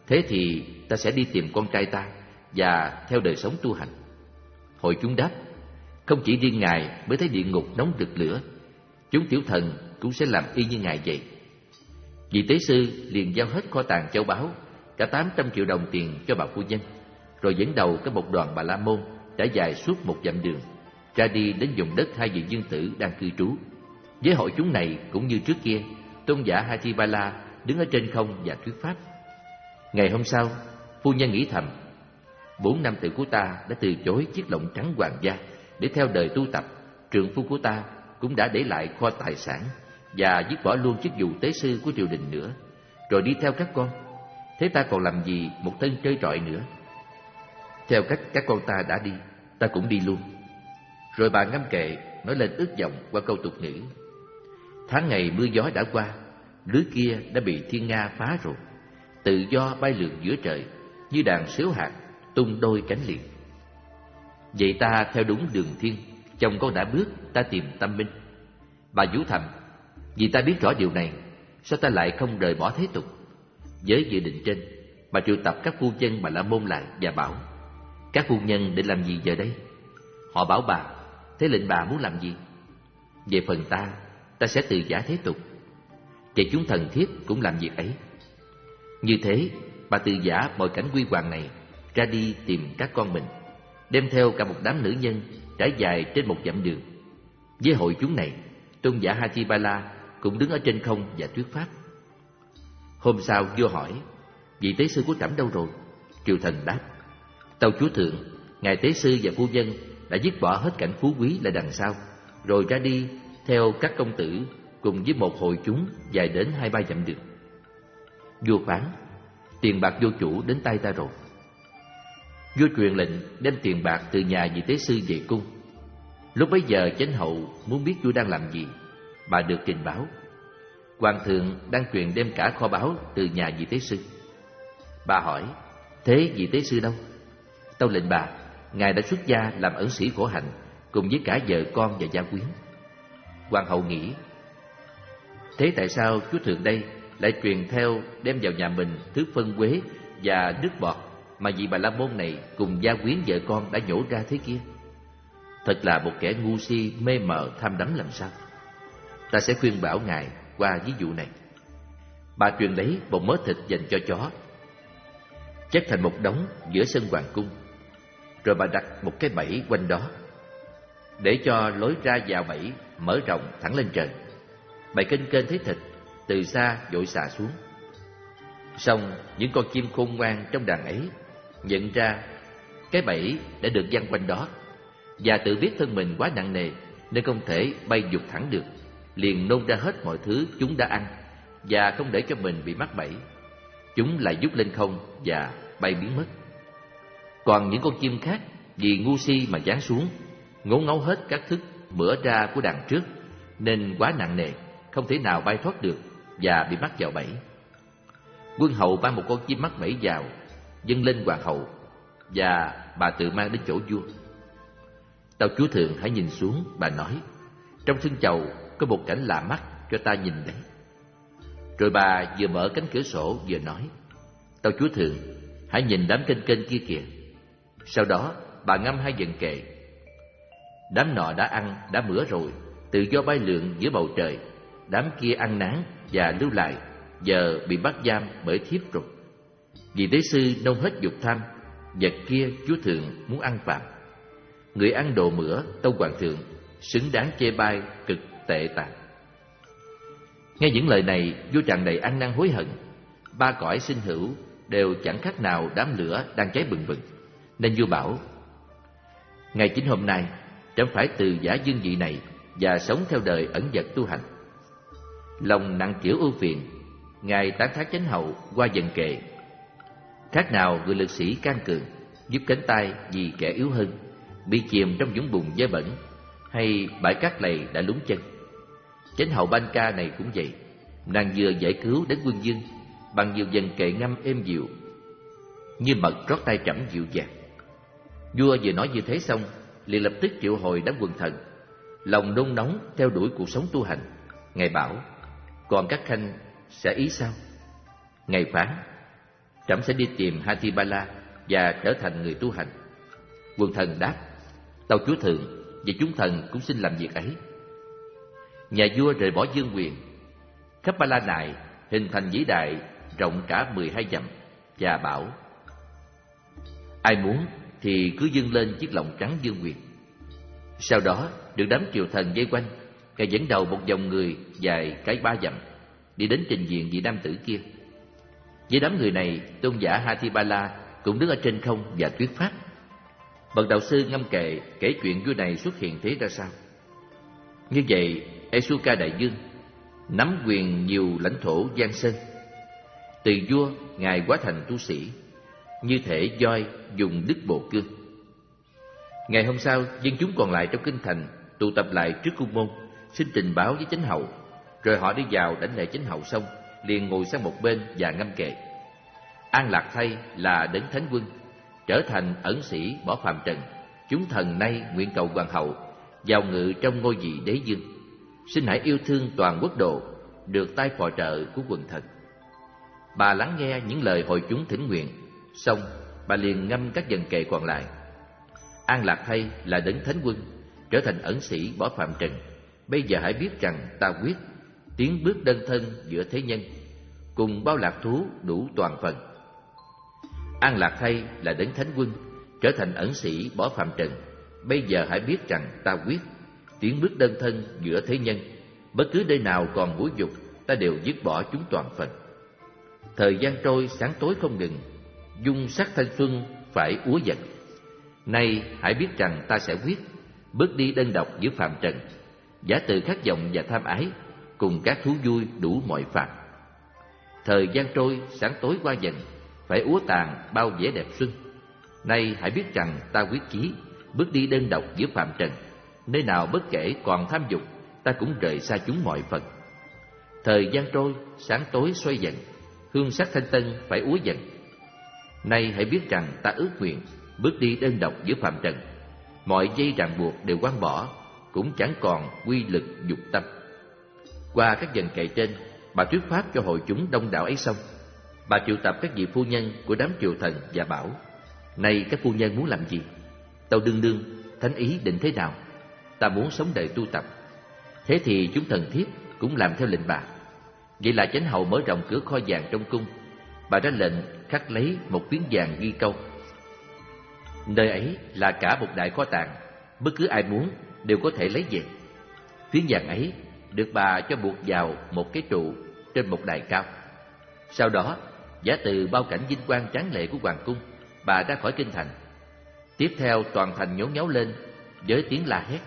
Thế thì ta sẽ đi tìm con trai ta và theo đời sống tu hành. Hội chúng đáp: Không chỉ riêng ngài mới thấy địa ngục nóng rực lửa, chúng tiểu thần cũng sẽ làm y như ngài vậy. Vị tế sư liền giao hết kho tàng châu báu, cả tám trăm triệu đồng tiền cho bà phu nhân, rồi dẫn đầu cả một đoàn Bà La Môn trải dài suốt một dặm đường, ra đi đến vùng đất hai vị dương tử đang cư trú. Với hội chúng này cũng như trước kia, tôn giả Hatipala đứng ở trên không và thuyết pháp. Ngày hôm sau, phu nhân nghĩ thầm: Bốn nam tử của ta đã từ chối chiếc lọng trắng hoàng gia để theo đời tu tập, trượng phu của ta cũng đã để lại kho tài sản và dứt bỏ luôn chức vụ tế sư của triều đình nữa, rồi đi theo các con. Thế ta còn làm gì một thân trơ trọi nữa? Theo cách các con ta đã đi, ta cũng đi luôn. Rồi bà ngâm kệ nói lên ước vọng qua câu tục ngữ: Tháng ngày mưa gió đã qua, lưới kia đã bị thiên nga phá rồi, tự do bay lượn giữa trời, như đàn sếu hạt tung đôi cánh liền. Vậy ta theo đúng đường thiên, chồng con đã bước, ta tìm tâm minh. Bà vũ thầm: Vì ta biết rõ điều này, sao ta lại không rời bỏ thế tục? Với dự định trên, bà triệu tập các phu nhân Bà La Môn lại và bảo: Các phu nhân định làm gì giờ đây? Họ bảo bà: Thế lệnh bà muốn làm gì? Về phần ta, ta sẽ từ giả thế tục, và chúng thần thiếp cũng làm việc ấy. Như thế, bà từ giả mọi cảnh quy hoàng này, ra đi tìm các con mình, đem theo cả một đám nữ nhân trải dài trên một dặm đường. Với hội chúng này, tôn giả Hatipala cũng đứng ở trên không và thuyết pháp. Hôm sau vua hỏi: Vị tế sư của trẫm đâu rồi? Triều thần đáp: Tâu chúa thượng, ngài tế sư và phu nhân đã dứt bỏ hết cảnh phú quý lại đằng sau, rồi ra đi theo các công tử cùng với một hội chúng dài đến hai ba dặm đường. Vua phán: Tiền bạc vô chủ đến tay ta rồi. Vua truyền lệnh đem tiền bạc từ nhà vị tế sư về cung. Lúc bấy giờ chánh hậu muốn biết vua đang làm gì. Bà được trình báo: Hoàng thượng đang truyền đem cả kho báu từ nhà vị tế sư. Bà hỏi: Thế vị tế sư đâu? Tâu lệnh bà: Ngài đã xuất gia làm ẩn sĩ khổ hạnh, cùng với cả vợ con và gia quyến. Hoàng hậu nghĩ: Thế tại sao chúa thượng đây lại truyền theo đem vào nhà mình thứ phân quế và nước bọt mà vị Bà La Môn này cùng gia quyến vợ con đã nhổ ra thế kia? Thật là một kẻ ngu si mê mờ tham đắm làm sao. Ta sẽ khuyên bảo ngài qua ví dụ này. Bà truyền lấy một mớ thịt dành cho chó, chất thành một đống giữa sân hoàng cung, rồi bà đặt một cái bẫy quanh đó, để cho lối ra vào bẫy mở rộng thẳng lên trời. Bầy kênh kênh thấy thịt, từ xa vội xà xuống. Song những con chim khôn ngoan trong đàn ấy nhận ra cái bẫy đã được giăng quanh đó, và tự biết thân mình quá nặng nề nên không thể bay vụt thẳng được, liền nôn ra hết mọi thứ chúng đã ăn và không để cho mình bị mắc bẫy. Chúng lại vút lên không và bay biến mất. Còn những con chim khác vì ngu si mà giáng xuống, ngố ngấu hết các thức bữa ra của đàn trước, nên quá nặng nề, không thể nào bay thoát được và bị mắc vào bẫy. Quân hậu ban một con chim mắc bẫy vào, dâng lên hoàng hậu, và bà tự mang đến chỗ vua. Tâu chúa thượng hãy nhìn xuống, bà nói, trong sân chầu có một cảnh lạ mắt cho ta nhìn đấy. Rồi bà vừa mở cánh cửa sổ vừa nói, tâu chúa thượng, hãy nhìn đám kênh kênh kia kìa. Sau đó bà ngâm hai vần kệ. Đám nọ đã ăn, đã mửa rồi, tự do bay lượn giữa bầu trời. Đám kia ăn nán và lưu lại, giờ bị bắt giam bởi thiếp rồi. Vì tế sư nông hết dục tham, vật kia chúa thượng muốn ăn phạm. Người ăn đồ mửa, tâu hoàng thượng, xứng đáng chê bai, cực tệ tàn. Nghe những lời này, vua tràn đầy ăn năn hối hận. Ba cõi sinh hữu đều chẳng khác nào đám lửa đang cháy bừng bừng, nên vua bảo, ngày chính hôm nay trẫm phải từ giả dương vị này và sống theo đời ẩn dật tu hành. Lòng nặng trĩu ưu phiền, ngài tán thán chánh hậu qua dần kệ. Khác nào người lực sĩ can cường giúp cánh tay vì kẻ yếu hơn, bị chìm trong vũng bùn dơ bẩn, hay bãi cát lầy đã lún chân. Chánh hậu Ban Ca này cũng vậy, nàng vừa giải cứu đến quân dương bằng nhiều dần kệ ngâm êm dịu, như mật rót tay trẫm dịu dàng. Vua vừa nói như thế xong, liền lập tức triệu hồi đám quần thần, lòng nôn nóng theo đuổi cuộc sống tu hành. Ngài bảo, còn các khanh sẽ ý sao? Ngài phán, trẫm sẽ đi tìm Hatibala và trở thành người tu hành. Quần thần đáp: Tâu chúa thượng, và chúng thần cũng xin làm việc ấy. Nhà vua rời bỏ vương quyền. Khắp Ba La Nại hình thành vĩ đại rộng cả mười hai dặm và bảo: ai muốn thì cứ dâng lên chiếc lọng trắng vương quyền. Sau đó được đám triều thần vây quanh, Ngài dẫn đầu một dòng người dài cái ba dặm đi đến trình diện vị nam tử kia. Với đám người này, tôn giả Hatibala cũng đứng ở trên không và thuyết pháp. Bậc đạo sư ngâm kệ kể chuyện vua này xuất hiện thế ra sao. Như vậy, Esuka đại vương nắm quyền nhiều lãnh thổ Giang Sơn. Từ vua, Ngài hóa thành tu sĩ, như thể voi dùng đứt bộ cương. Ngày hôm sau, dân chúng còn lại trong kinh thành tụ tập lại trước cung môn, xin trình báo với chánh hậu. Rồi họ đi vào đảnh lễ chánh hậu xong, liền ngồi sang một bên và ngâm kệ: An lạc thay là đấng thánh quân, trở thành ẩn sĩ bỏ phàm trần. Chúng thần nay nguyện cầu hoàng hậu vào ngự trong ngôi vị đế dương. Xin hãy yêu thương toàn quốc độ, được tay phò trợ của quần thần. Bà lắng nghe những lời hội chúng thỉnh nguyện, xong bà liền ngâm các dần kệ còn lại. An lạc thay là đấng thánh quân, trở thành ẩn sĩ bỏ phàm trần. Bây giờ hãy biết rằng ta quyết tiến bước đơn thân giữa thế nhân, cùng bao lạc thú đủ toàn phần. An lạc thay là đấng thánh quân, trở thành ẩn sĩ bỏ phàm trần. Bây giờ hãy biết rằng ta quyết tiến bước đơn thân giữa thế nhân, bất cứ nơi nào còn ngũ dục, ta đều dứt bỏ chúng toàn phần. Thời gian trôi sáng tối không ngừng, dung sắc thanh xuân phải úa dần. Nay hãy biết rằng ta sẽ quyết bước đi đơn độc giữa phàm trần, giả từ khát vọng và tham ái, cùng các thú vui đủ mọi phàm. Thời gian trôi sáng tối qua dần, phải úa tàn bao vẻ đẹp xuân. Nay hãy biết rằng ta quyết chí bước đi đơn độc giữa phàm trần, nơi nào bất kể còn tham dục, ta cũng rời xa chúng mọi phần. Thời gian trôi sáng tối xoay dần, hương sắc thanh tân phải úa dần. Nay hãy biết rằng ta ước nguyện bước đi đơn độc giữa phàm trần, mọi dây ràng buộc đều quăng bỏ, cũng chẳng còn quy lực dục tâm. Qua các dần kệ trên, bà thuyết pháp cho hội chúng đông đảo ấy xong, bà triệu tập các vị phu nhân của đám triều thần và bảo: Này các phu nhân muốn làm gì? Tâu đương đương, thánh ý định thế nào? Ta muốn sống đời tu tập. Thế thì chúng thần thiếp cũng làm theo lệnh bà. Vậy là chánh hậu mở rộng cửa kho vàng trong cung. Bà ra lệnh khắc lấy một phiến vàng ghi câu: Nơi ấy là cả một đại kho tàng, bất cứ ai muốn đều có thể lấy về. Phiến vàng ấy được bà cho buộc vào một cái trụ trên một đài cao. Sau đó, giả từ bao cảnh vinh quang tráng lệ của hoàng cung, bà ra khỏi kinh thành. Tiếp theo toàn thành nhốn nháo lên với tiếng la hét: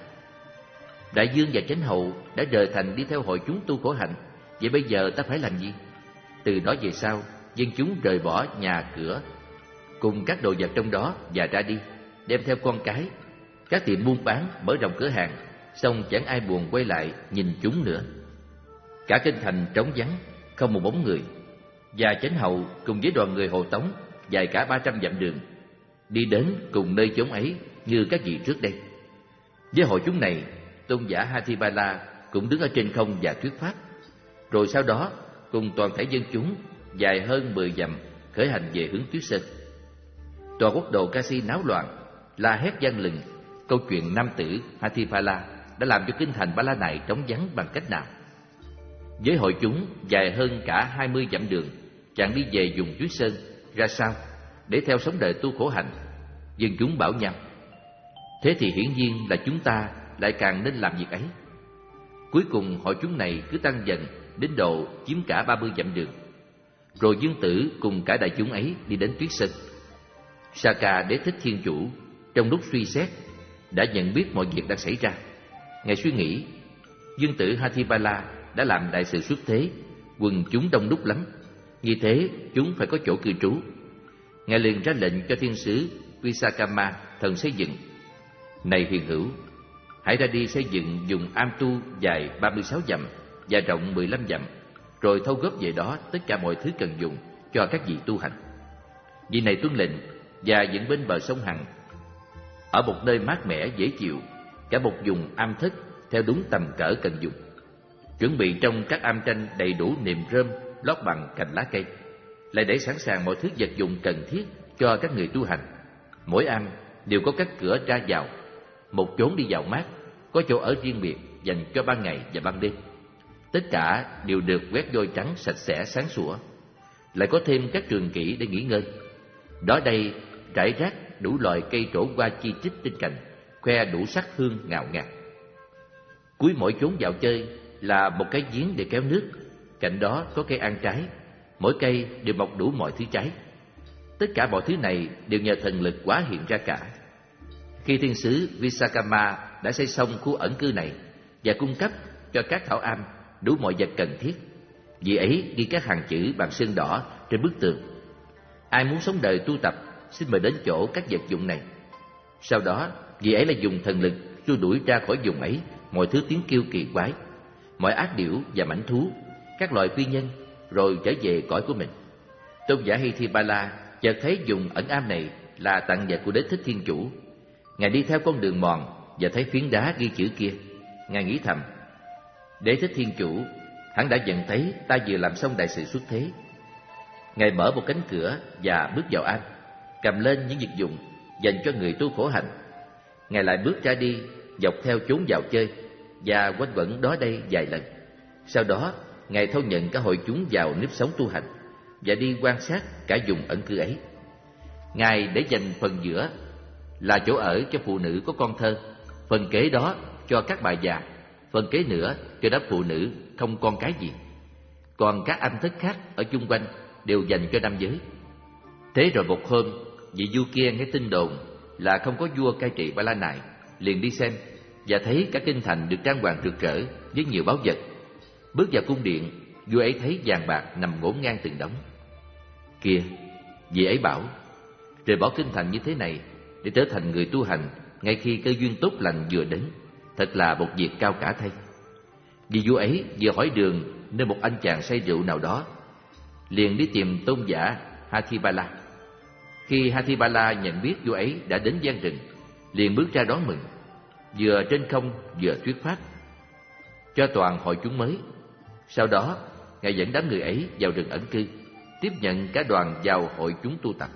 Đại vương và chánh hậu đã rời thành đi theo hội chúng tu khổ hạnh, vậy bây giờ ta phải làm gì? Từ đó về sau, dân chúng rời bỏ nhà cửa cùng các đồ vật trong đó và ra đi, đem theo con cái. Các tiệm buôn bán mở rộng cửa hàng, xong chẳng ai buồn quay lại nhìn chúng nữa. Cả kinh thành trống vắng, không một bóng người. Và chánh hậu cùng với đoàn người hộ tống dài cả ba trăm dặm đường đi đến cùng nơi chốn ấy như các vị trước đây. Với hội chúng này, tôn giả Hatibala cũng đứng ở trên không và thuyết pháp. Rồi sau đó cùng toàn thể dân chúng dài hơn mười dặm khởi hành về hướng Tuyết Sơn. Toàn quốc độ Kasi náo loạn, la hét vang lừng. Câu chuyện nam tử Hatibala đã làm cho kinh thành Ba La này trống vắng bằng cách nào? Với hội chúng dài hơn cả hai mươi dặm đường, chàng đi về vùng Tuyết Sơn ra sao để theo sống đời tu khổ hạnh? Dân chúng bảo nhau: Thế thì hiển nhiên là chúng ta lại càng nên làm việc ấy. Cuối cùng hội chúng này cứ tăng dần đến độ chiếm cả ba mươi dặm đường. Rồi Dương Tử cùng cả đại chúng ấy đi đến Tuyết Sơn. Saka Đế Thích Thiên Chủ trong lúc suy xét đã nhận biết mọi việc đang xảy ra. Ngài suy nghĩ, Dương Tử Hatibala đã làm đại sự xuất thế, quần chúng đông đúc lắm, như thế chúng phải có chỗ cư trú. Ngài liền ra lệnh cho thiên sứ Visakama thần xây dựng: Này hiền hữu, hãy ra đi xây dựng vùng am tu dài ba mươi sáu dặm và rộng mười lăm dặm, rồi thâu góp về đó tất cả mọi thứ cần dùng cho các vị tu hành. Vị này tuân lệnh và dựng bên bờ sông Hằng, ở một nơi mát mẻ dễ chịu, cả một vùng am thất theo đúng tầm cỡ cần dùng. Chuẩn bị trong các am tranh đầy đủ niềm rơm lót bằng cành lá cây. lại để sẵn sàng mọi thứ vật dụng cần thiết cho các người tu hành. Mỗi am đều có các cửa ra vào, một chốn đi vào mát, có chỗ ở riêng biệt dành cho ban ngày và ban đêm. Tất cả đều được quét vôi trắng sạch sẽ sáng sủa. Lại có thêm các trường kỷ để nghỉ ngơi. Đó đây rải rác đủ loại cây trổ hoa chi chít trên cành, khoe đủ sắc hương ngào ngạt. Cuối mỗi chốn dạo chơi là một cái giếng để kéo nước, cạnh đó có cây ăn trái, mỗi cây đều mọc đủ mọi thứ trái. Tất cả mọi thứ này đều nhờ thần lực hóa hiện ra cả. Khi thiên sứ Visakama đã xây xong khu ẩn cư này và cung cấp cho các thảo am đủ mọi vật cần thiết, vì ấy ghi các hàng chữ bằng sơn đỏ trên bức tường: ai muốn sống đời tu tập xin mời đến chỗ các vật dụng này. Sau đó vì ấy là dùng thần lực xua đuổi ra khỏi vùng ấy mọi thứ tiếng kêu kỳ quái, mọi ác điểu và mãnh thú, các loài phi nhân, rồi trở về cõi của mình. Tôn giả Hithibala chợt thấy vùng ẩn am này là tặng vật của Đế Thích Thiên Chủ. Ngài đi theo con đường mòn và thấy phiến đá ghi chữ kia. Ngài nghĩ thầm: Đế Thích Thiên Chủ hắn đã nhận thấy ta vừa làm xong đại sự xuất thế. Ngài mở một cánh cửa và bước vào am, cầm lên những vật dụng dành cho người tu khổ hạnh. Ngài lại bước ra đi dọc theo chốn dạo chơi và quanh quẩn đó đây vài lần. Sau đó Ngài thâu nhận cả hội chúng vào nếp sống tu hành và đi quan sát cả vùng ẩn cư ấy. Ngài để dành phần giữa là chỗ ở cho phụ nữ có con thơ, phần kế đó cho các bà già, phần kế nữa cho đám phụ nữ không con cái gì. Còn các am thất khác ở chung quanh đều dành cho nam giới. Thế rồi một hôm, vị vua kia nghe tin đồn là không có vua cai trị Ba La Nại, liền đi xem và thấy cả kinh thành được trang hoàng rực rỡ với nhiều báu vật. Bước vào cung điện, vua ấy thấy vàng bạc nằm ngổn ngang từng đống. Kìa, vị ấy bảo: rời bỏ kinh thành như thế này để trở thành người tu hành ngay khi cơ duyên tốt lành vừa đến, thật là một việc cao cả thay. Vì vua ấy vừa hỏi đường nơi một anh chàng say rượu nào đó, liền đi tìm tôn giả Hathibala. Khi Hathibala nhận biết vua ấy đã đến gian rừng, liền bước ra đón mừng, vừa trên không vừa thuyết pháp cho toàn hội chúng mới. Sau đó Ngài dẫn đám người ấy vào rừng ẩn cư, tiếp nhận cả đoàn vào hội chúng tu tập.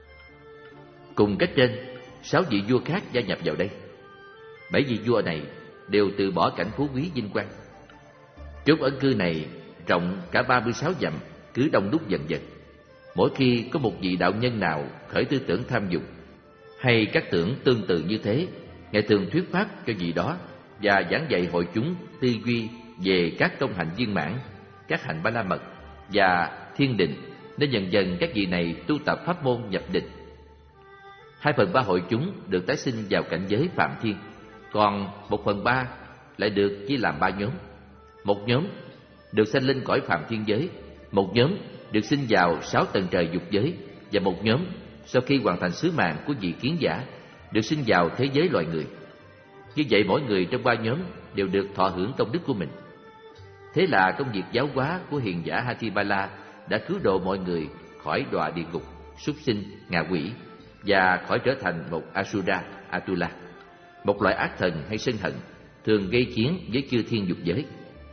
Cùng cách trên, sáu vị vua khác gia nhập vào đây. Bảy vị vua này đều từ bỏ cảnh phú quý vinh quang. Chốn ẩn cư này rộng cả ba mươi sáu dặm, cứ đông đúc dần dần. Mỗi khi có một vị đạo nhân nào khởi tư tưởng tham dục hay các tưởng tương tự như thế, Ngài thường thuyết pháp cho vị đó và giảng dạy hội chúng tư duy về các công hạnh viên mãn, các hạnh ba la mật và thiên định, nên dần dần các vị này tu tập pháp môn nhập định. Hai phần ba hội chúng được tái sinh vào cảnh giới phạm thiên, còn một phần ba lại được chia làm ba nhóm. Một nhóm được sanh lên cõi phạm thiên giới, một nhóm được sinh vào sáu tầng trời dục giới, và một nhóm sau khi hoàn thành sứ mạng của vị kiến giả được sinh vào thế giới loài người. Như vậy mỗi người trong ba nhóm đều được thọ hưởng công đức của mình. Thế là công việc giáo hóa của hiền giả Hathibala đã cứu độ mọi người khỏi đọa địa ngục, súc sinh, ngạ quỷ và khỏi trở thành một Asura, Atula, một loại ác thần hay sân hận thường gây chiến với chư thiên dục giới.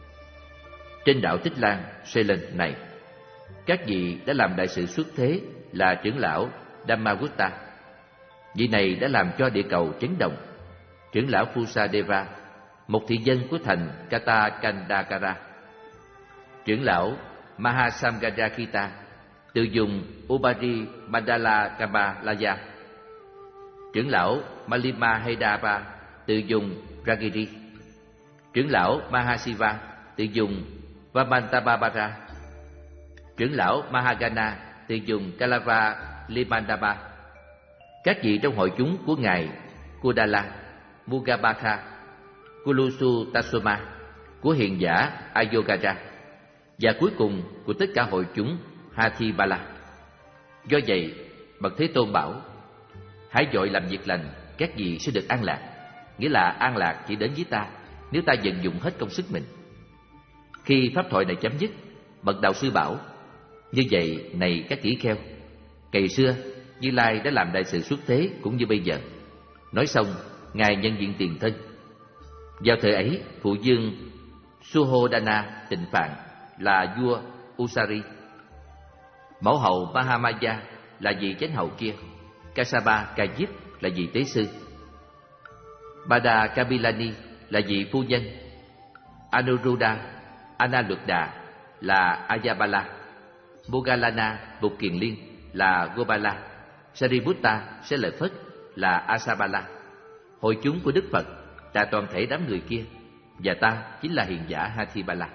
Trên đảo Tích Lan, Ceylon này, các vị đã làm đại sự xuất thế là trưởng lão Dhammawutta. Vị này đã làm cho địa cầu chấn động. Trưởng lão Fusadeva, một thị dân của thành Katakandakara. Trưởng lão Mahasamgajakita từ vùng Ubari Mandala Kamalaya. Trưởng lão Malima Hedava từ vùng Ragiri. Trưởng lão Mahasiva từ vùng Vamantabhabara. Trưởng lão Mahagana từ vùng Kalava Limandaba. Các vị trong hội chúng của ngài Kudala, Mugabaka, Kulusu Tasoma, của hiền giả Ayogara, và cuối cùng của tất cả hội chúng Hathibala. Do vậy, Bậc Thế Tôn bảo: hãy vội làm việc lành, các vị sẽ được an lạc. Nghĩa là an lạc chỉ đến với ta nếu ta vận dụng hết công sức mình. Khi pháp thoại này chấm dứt, Bậc Đạo Sư bảo: như vậy này các tỷ kheo, ngày xưa Như Lai đã làm đại sự xuất thế cũng như bây giờ. Nói xong, ngài nhân diện tiền thân. Vào thời ấy, phụ vương Suhodana Tịnh Phạn là vua Usari. Mẫu hậu Mahamaya là vị chánh hậu kia, Kasapa Kajip là vị tế sư, Bada Kabilani là vị phu nhân, Anuruddha Analuddha là Ayabala, Moggallana Bụt Kiền Liên là Gopala, Sariputta Xá Lợi Phất là Asabala. Hội chúng của Đức Phật là toàn thể đám người kia, và ta chính là hiền giả Hathibala.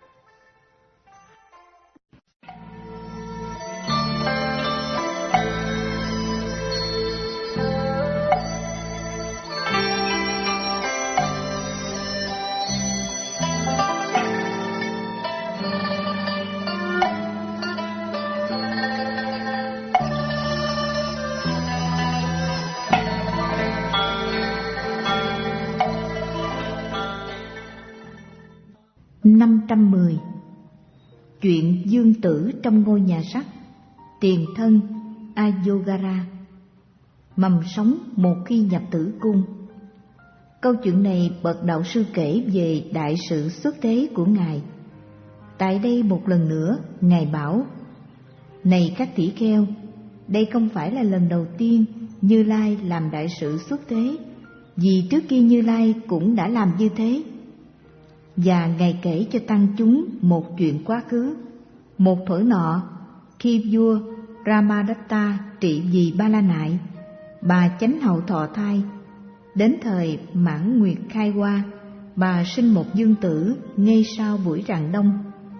năm trăm mười. Chuyện dương tử trong ngôi nhà sắt. Tiền thân Ayogara, mầm sống một khi nhập tử cung. Câu chuyện này bậc đạo sư kể về đại sự xuất thế của Ngài. Tại đây một lần nữa Ngài bảo: này các tỷ kheo, đây không phải là lần đầu tiên Như Lai làm đại sự xuất thế, vì trước kia Như Lai cũng đã làm như thế. Và Ngài kể cho tăng chúng một chuyện quá khứ. Một thuở nọ, khi vua Ramadatta trị vì Ba La Nại, bà chánh hậu thọ thai. Đến thời mãn nguyệt khai hoa, bà sinh một dương tử ngay sau buổi rạng đông.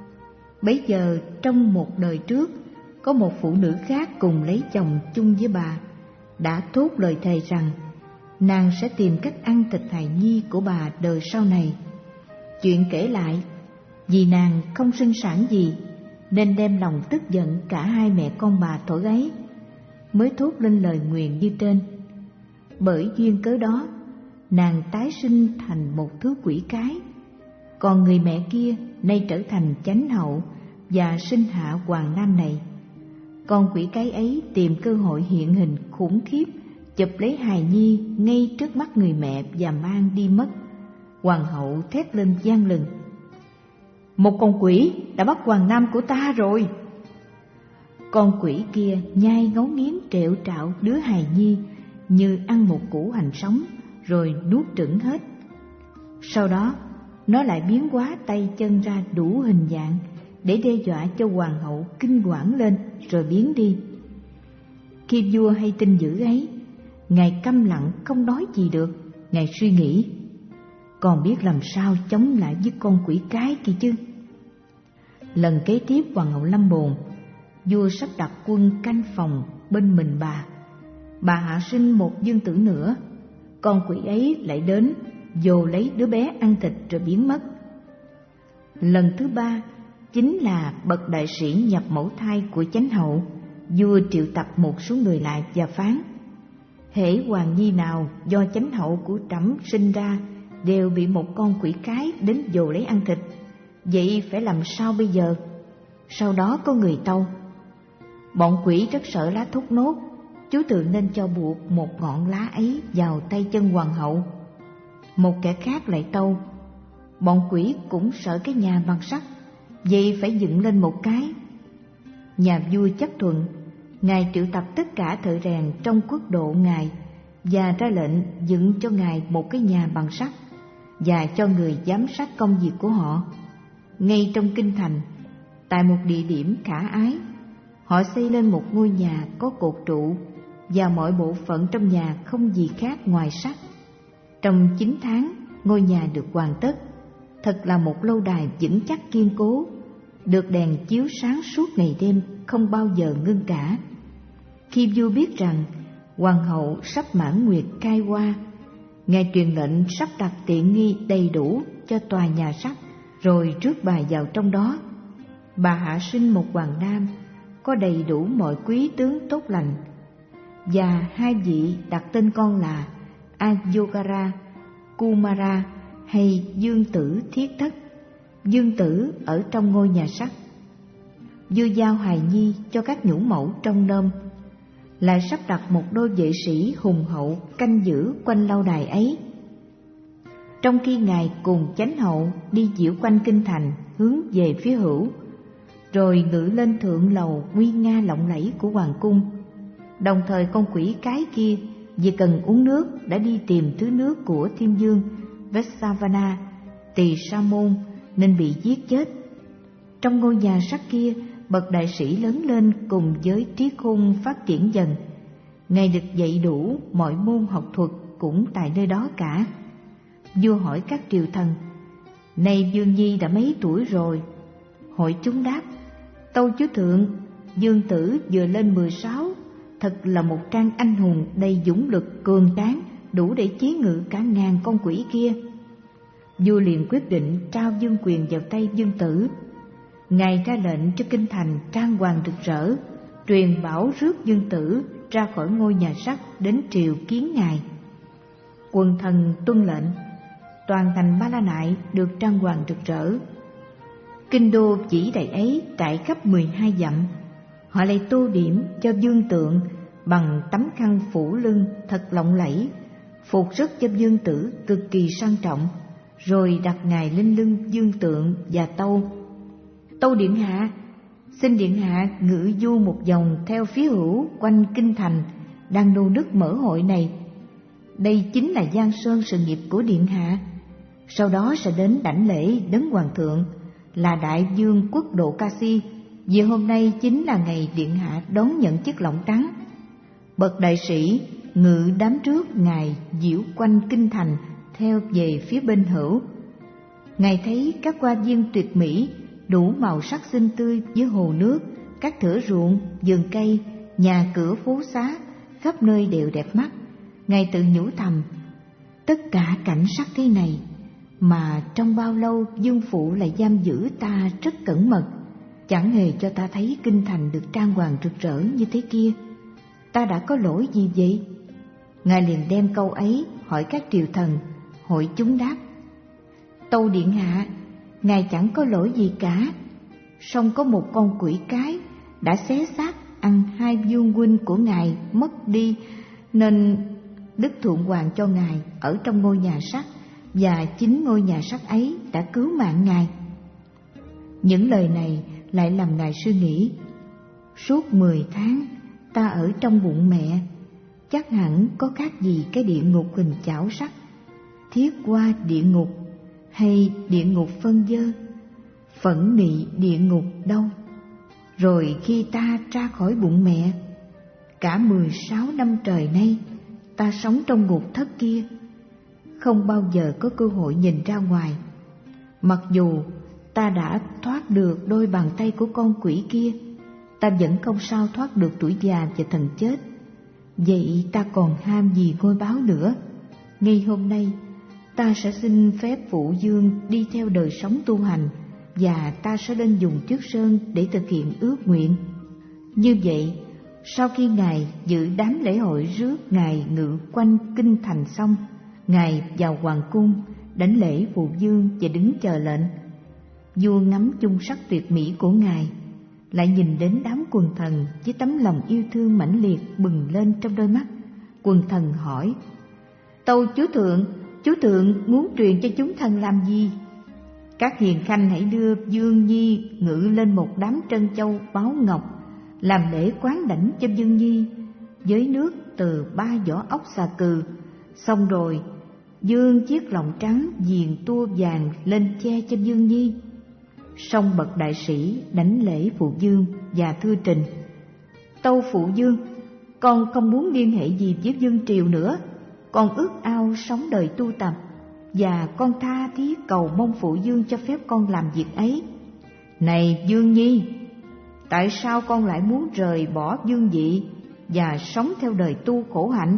Bấy giờ trong một đời trước, có một phụ nữ khác cùng lấy chồng chung với bà, đã thốt lời thề rằng nàng sẽ tìm cách ăn thịt hài nhi của bà đời sau này. Chuyện kể lại, vì nàng không sinh sản gì nên đem lòng tức giận cả hai mẹ con bà thổi ấy, mới thốt lên lời nguyền như trên. Bởi duyên cớ đó, nàng tái sinh thành một thứ quỷ cái. Còn người mẹ kia nay trở thành chánh hậu và sinh hạ hoàng nam này. Con quỷ cái ấy tìm cơ hội hiện hình khủng khiếp, chụp lấy hài nhi ngay trước mắt người mẹ và mang đi mất. Hoàng hậu thét lên vang lừng: một con quỷ đã bắt hoàng nam của ta rồi. Con quỷ kia nhai ngấu nghiến trẹo trạo đứa hài nhi như ăn một củ hành sống, rồi nuốt trửng hết. Sau đó nó lại biến hóa tay chân ra đủ hình dạng để đe dọa cho hoàng hậu kinh hoảng lên, rồi biến đi. Khi vua hay tin dữ ấy, ngài câm lặng không nói gì được. Ngài suy nghĩ: còn biết làm sao chống lại với con quỷ cái kia chứ. Lần kế tiếp hoàng hậu lâm bồn, vua sắp đặt quân canh phòng bên mình bà. Bà hạ sinh một dương tử nữa, con quỷ ấy lại đến vồ lấy đứa bé ăn thịt rồi biến mất. Lần thứ ba chính là bậc đại sĩ nhập mẫu thai của chánh hậu. Vua triệu tập một số người lại và phán: hễ hoàng nhi nào do chánh hậu của trẫm sinh ra đều bị một con quỷ cái đến vồ lấy ăn thịt, vậy phải làm sao bây giờ? Sau đó có người tâu: bọn quỷ rất sợ lá thốt nốt, chú tự nên cho buộc một ngọn lá ấy vào tay chân hoàng hậu. Một kẻ khác lại tâu: bọn quỷ cũng sợ cái nhà bằng sắt, vậy phải dựng lên một cái. Nhà vua chấp thuận, ngài triệu tập tất cả thợ rèn trong quốc độ ngài và ra lệnh dựng cho ngài một cái nhà bằng sắt, và cho người giám sát công việc của họ. Ngay trong kinh thành, tại một địa điểm khả ái, họ xây lên một ngôi nhà có cột trụ, và mọi bộ phận trong nhà không gì khác ngoài sắt. Trong chín tháng, ngôi nhà được hoàn tất. Thật là một lâu đài vững chắc kiên cố, được đèn chiếu sáng suốt ngày đêm, không bao giờ ngưng cả. Khi vua biết rằng hoàng hậu sắp mãn nguyệt cai hoa, ngài truyền lệnh sắp đặt tiện nghi đầy đủ cho tòa nhà sắt, rồi rước bà vào trong đó. Bà hạ sinh một hoàng nam có đầy đủ mọi quý tướng tốt lành, và hai vị đặt tên con là Ayogara, Kumara hay Dương Tử Thiết Thất. Dương Tử ở trong ngôi nhà sắt. Vua giao hài nhi cho các nhũ mẫu trong nôm, lại sắp đặt một đôi vệ sĩ hùng hậu canh giữ quanh lâu đài ấy. Trong khi ngài cùng chánh hậu đi diễu quanh kinh thành hướng về phía hữu, rồi ngự lên thượng lầu nguy nga lộng lẫy của hoàng cung. Đồng thời con quỷ cái kia vì cần uống nước đã đi tìm thứ nước của thiên vương Vesavana, tỳ sa môn, nên bị giết chết. Trong ngôi nhà sắt kia, bậc đại sĩ lớn lên cùng với trí khôn phát triển dần. Ngài được dạy đủ mọi môn học thuật cũng tại nơi đó cả. Vua hỏi các triều thần: "Này Dương Nhi đã mấy tuổi rồi?" Hội chúng đáp: "Tâu chúa thượng, Dương tử vừa lên mười sáu, thật là một trang anh hùng đầy dũng lực cường tráng, đủ để chế ngự cả ngàn con quỷ kia." Vua liền quyết định trao vương quyền vào tay Dương tử. Ngài ra lệnh cho kinh thành trang hoàng rực rỡ, truyền bảo rước Dương tử ra khỏi ngôi nhà sắt đến triều kiến ngài. Quần thần tuân lệnh, toàn thành Ba La Nại được trang hoàng rực rỡ. Kinh đô chỉ đầy ấy trải khắp mười hai dặm. Họ lại tô điểm cho vương tượng bằng tấm khăn phủ lưng thật lộng lẫy, phục sức cho vương tử cực kỳ sang trọng, rồi đặt ngài lên lưng vương tượng và tâu: "Tâu điện hạ, xin điện hạ ngự du một vòng theo phía hữu quanh kinh thành đang nô nức mở hội này. Đây chính là giang sơn sự nghiệp của điện hạ. Sau đó sẽ đến đảnh lễ đấng hoàng thượng là đại vương quốc độ Kasi, vì hôm nay chính là ngày điện hạ đón nhận chiếc lọng trắng." Bậc đại sĩ ngự đám trước ngài diễu quanh kinh thành theo về phía bên hữu. Ngài thấy các hoa viên tuyệt mỹ đủ màu sắc xinh tươi với hồ nước, các thửa ruộng, vườn cây, nhà cửa phố xá, khắp nơi đều đẹp mắt. Ngài tự nhủ thầm: tất cả cảnh sắc thế này mà trong bao lâu vương phụ lại giam giữ ta rất cẩn mật, chẳng hề cho ta thấy kinh thành được trang hoàng rực rỡ như thế kia. Ta đã có lỗi gì vậy? Ngài liền đem câu ấy hỏi các triều thần. Hội chúng đáp: tâu điện hạ, ngài chẳng có lỗi gì cả. Song có một con quỷ cái đã xé xác ăn hai vương huynh của ngài mất đi, nên Đức Thượng Hoàng cho ngài ở trong ngôi nhà sắt, và chính ngôi nhà sắt ấy đã cứu mạng ngài. Những lời này lại làm ngài suy nghĩ: suốt mười tháng ta ở trong bụng mẹ, chắc hẳn có khác gì cái địa ngục hình chảo sắt, thiết qua địa ngục hay địa ngục phân dơ, phẫn nị địa ngục đâu. Rồi khi ta ra khỏi bụng mẹ, cả mười sáu năm trời nay ta sống trong ngục thất kia, không bao giờ có cơ hội nhìn ra ngoài. Mặc dù ta đã thoát được đôi bàn tay của con quỷ kia, ta vẫn không sao thoát được tuổi già và thần chết. Vậy ta còn ham gì ngôi báo nữa? Ngay hôm nay ta sẽ xin phép phụ vương đi theo đời sống tu hành, và ta sẽ lên dùng trước sơn để thực hiện ước nguyện. Như vậy, sau khi ngài dự đám lễ hội rước ngài ngự quanh kinh thành xong, ngài vào hoàng cung đảnh lễ phụ vương và đứng chờ lệnh. Vua ngắm chung sắc tuyệt mỹ của ngài, lại nhìn đến đám quần thần với tấm lòng yêu thương mãnh liệt bừng lên trong đôi mắt. Quần thần hỏi: tâu chúa thượng, chúa thượng muốn truyền cho chúng thần làm gì? Các hiền khanh hãy đưa Dương Nhi ngự lên một đám trân châu báu ngọc, làm lễ quán đảnh cho Dương Nhi với nước từ ba vỏ ốc xà cừ. Xong rồi dương chiếc lọng trắng viền tua vàng lên che cho Dương Nhi. Xong bậc đại sĩ đảnh lễ phụ vương và thưa trình: tâu phụ vương, con không muốn liên hệ gì với vương triều nữa. Con ước ao sống đời tu tập, và con tha thiết cầu mong phụ vương cho phép con làm việc ấy. Này Dương Nhi, tại sao con lại muốn rời bỏ vương vị và sống theo đời tu khổ hạnh?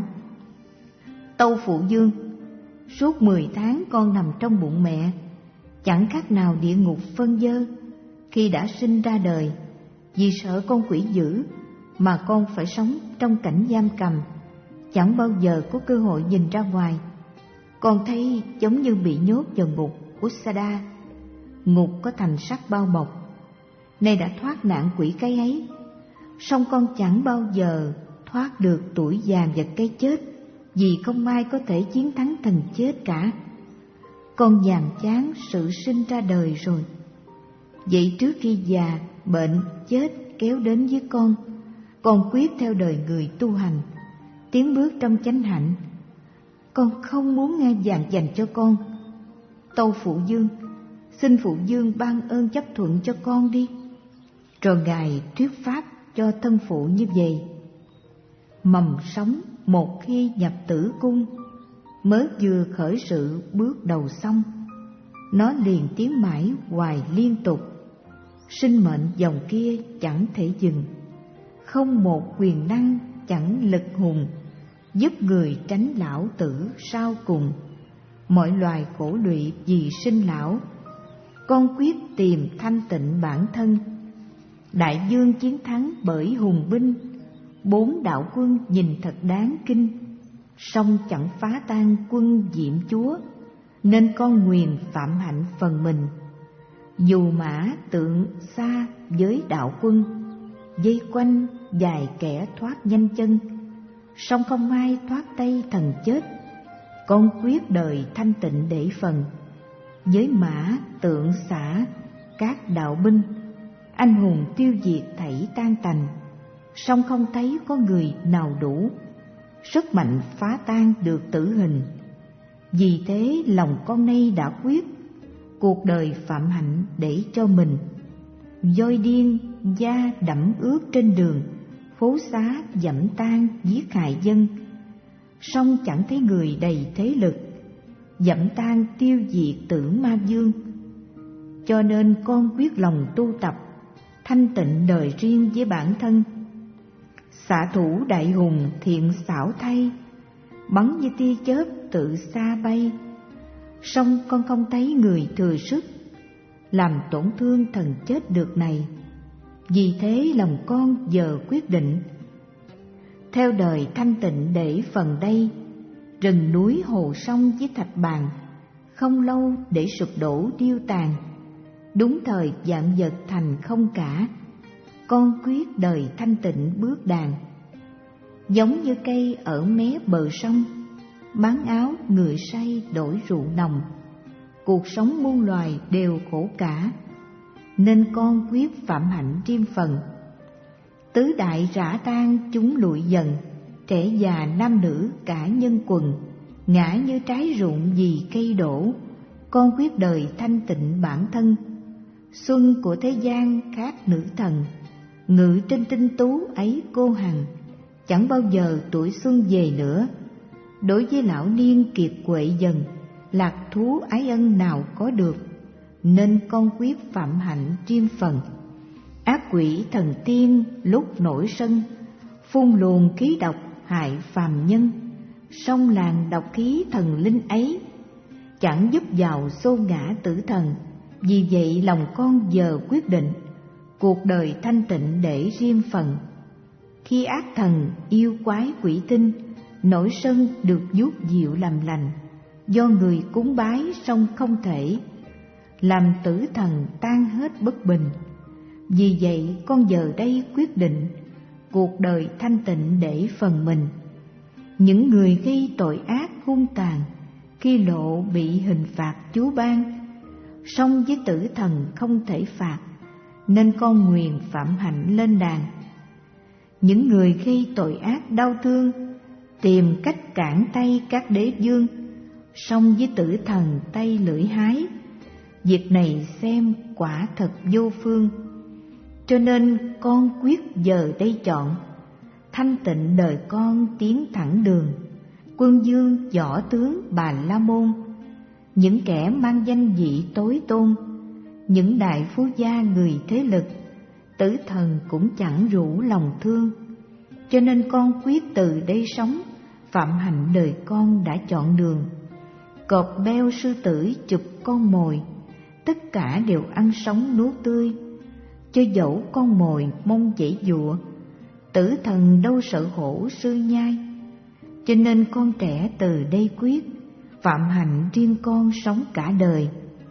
Tâu phụ vương, suốt mười tháng con nằm trong bụng mẹ, chẳng khác nào địa ngục phân dơ. Khi đã sinh ra đời, vì sợ con quỷ dữ mà con phải sống trong cảnh giam cầm, chẳng bao giờ có cơ hội nhìn ra ngoài. Con thấy giống như bị nhốt vào ngục Ussada, ngục có thành sắt bao bọc. Nay đã thoát nạn quỷ cái ấy, song con chẳng bao giờ thoát được tuổi già và cái chết, vì không ai có thể chiến thắng thần chết cả. Con nhàm chán sự sinh ra đời rồi. Vậy trước khi già, bệnh, chết kéo đến với con, con quyết theo đời người tu hành, tiến bước trong chánh hạnh. Con không muốn ngai vàng dành cho con. Tâu phụ vương, xin phụ vương ban ơn chấp thuận cho con đi. Rồi ngài thuyết pháp cho thân phụ như vậy: mầm sống một khi nhập tử cung, mới vừa khởi sự bước đầu xong, nó liền tiến mãi hoài liên tục. Sinh mệnh dòng kia chẳng thể dừng, không một quyền năng chẳng lực hùng, giúp người tránh lão tử sau cùng. Mọi loài khổ lụy vì sinh lão, con quyết tìm thanh tịnh bản thân. Đại vương chiến thắng bởi hùng binh, bốn đạo quân nhìn thật đáng kinh. Song chẳng phá tan quân diệm chúa, nên con nguyền phạm hạnh phần mình. Dù mã tượng xa với đạo quân, dây quanh vài kẻ thoát nhanh chân, song không ai thoát tay thần chết. Con quyết đời thanh tịnh để phần, với mã tượng xả các đạo binh, anh hùng tiêu diệt thảy tan tành. Song không thấy có người nào đủ sức mạnh phá tan được tử hình. Vì thế lòng con nay đã quyết, cuộc đời phạm hạnh để cho mình. Voi điên da đẫm ướt trên đường, phố xá dẫm tan giết hại dân. Song chẳng thấy người đầy thế lực, dẫm tan tiêu diệt tử ma vương. Cho nên con quyết lòng tu tập, thanh tịnh đời riêng với bản thân. Xạ thủ đại hùng thiện xảo thay, bắn như tia chớp tự xa bay. Song con không thấy người thừa sức, làm tổn thương thần chết được này. Vì thế lòng con giờ quyết định, theo đời thanh tịnh để phần đây. Rừng núi hồ sông với thạch bàn, không lâu để sụp đổ điêu tàn. Đúng thời vạn vật thành không cả, con quyết đời thanh tịnh bước đàn. Giống như cây ở mé bờ sông, bán áo người say đổi rượu nồng. Cuộc sống muôn loài đều khổ cả, nên con quyết phạm hạnh riêng phần. Tứ đại rã tan chúng lụi dần, trẻ già nam nữ cả nhân quần. Ngã như trái rụng vì cây đổ, con quyết đời thanh tịnh bản thân. Xuân của thế gian khác nữ thần, ngự trên tinh tú ấy cô hằng. Chẳng bao giờ tuổi xuân về nữa, đối với lão niên kiệt quệ dần. Lạc thú ái ân nào có được, nên con quyết phạm hạnh riêng phần. Ác quỷ thần tiên lúc nổi sân, phun luồng khí độc hại phàm nhân. Song làng độc khí thần linh ấy, chẳng giúp vào xô ngã tử thần. Vì vậy lòng con giờ quyết định, cuộc đời thanh tịnh để riêng phần. Khi ác thần yêu quái quỷ tinh nổi sân được vuốt dịu làm lành, do người cúng bái song không thể, làm tử thần tan hết bất bình. Vì vậy con giờ đây quyết định, cuộc đời thanh tịnh để phần mình. Những người gây tội ác hung tàn, khi lộ bị hình phạt Chúa ban, song với tử thần không thể phạt, nên con nguyền phạm hạnh lên đàn. Những người gây tội ác đau thương, tìm cách cản tay các đế vương, song với tử thần tay lưỡi hái. Việc này xem quả thật vô phương, cho nên con quyết giờ đây chọn. Thanh tịnh đời con tiến thẳng đường, quân vương võ tướng Bà La Môn, những kẻ mang danh vị tối tôn, những đại phú gia người thế lực, tử thần cũng chẳng rủ lòng thương. Cho nên con quyết từ đây sống, phạm hạnh đời con đã chọn đường. Cọp beo sư tử chụp con mồi, tất cả đều ăn sống nuốt tươi. Cho dẫu con mồi mong dãy dụa, tử thần đâu sợ hổ sư nhai. Cho nên con trẻ từ đây quyết, phạm hạnh riêng con sống cả đời.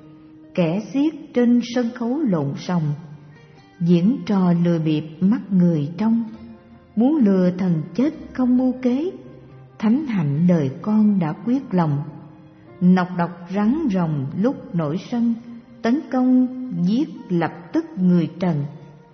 Kẻ xiết trên sân khấu lộn xòng, diễn trò lừa bịp mắt người trong. Muốn lừa thần chết không mưu kế, thánh hạnh đời con đã quyết lòng. Nọc độc rắn rồng lúc nổi sân, tấn công giết lập tức người trần.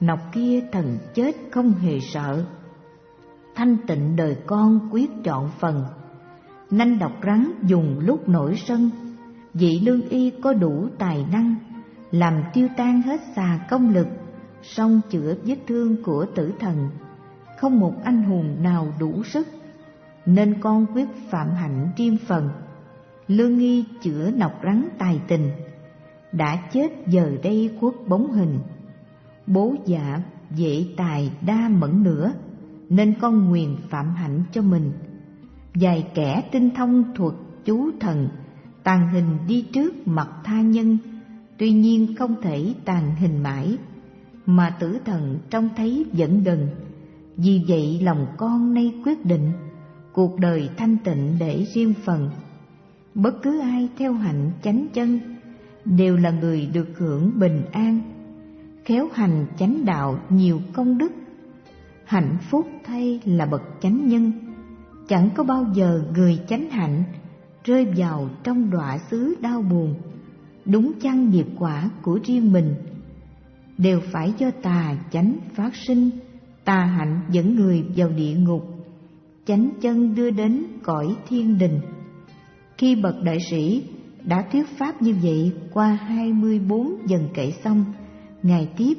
Nọc kia thần chết không hề sợ. Thanh tịnh đời con quyết chọn phần. Nanh độc rắn dùng lúc nổi sân. Vị lương y có đủ tài năng, làm tiêu tan hết xà công lực, song chữa vết thương của tử thần. Không một anh hùng nào đủ sức, nên con quyết phạm hạnh riêng phần. Lương nghi chữa nọc rắn tài tình, đã chết giờ đây khuất bóng hình. Bố dạ vệ tài đa mẫn nữa, nên con nguyền phạm hạnh cho mình. Vài kẻ tinh thông thuật chú thần, tàn hình đi trước mặt tha nhân, tuy nhiên không thể tàn hình mãi, mà tử thần trông thấy vẫn gần. Vì vậy lòng con nay quyết định, cuộc đời thanh tịnh để riêng phần. Bất cứ ai theo hạnh chánh chân, đều là người được hưởng bình an. Khéo hành chánh đạo nhiều công đức, hạnh phúc thay là bậc chánh nhân. Chẳng có bao giờ người chánh hạnh rơi vào trong đọa xứ đau buồn. Đúng chăng nghiệp quả của riêng mình đều phải do tà chánh phát sinh. Tà hạnh dẫn người vào địa ngục, chánh chân đưa đến cõi thiên đình. Khi bậc đại sĩ đã thuyết pháp như vậy qua hai mươi bốn dần kệ xong, Ngài tiếp: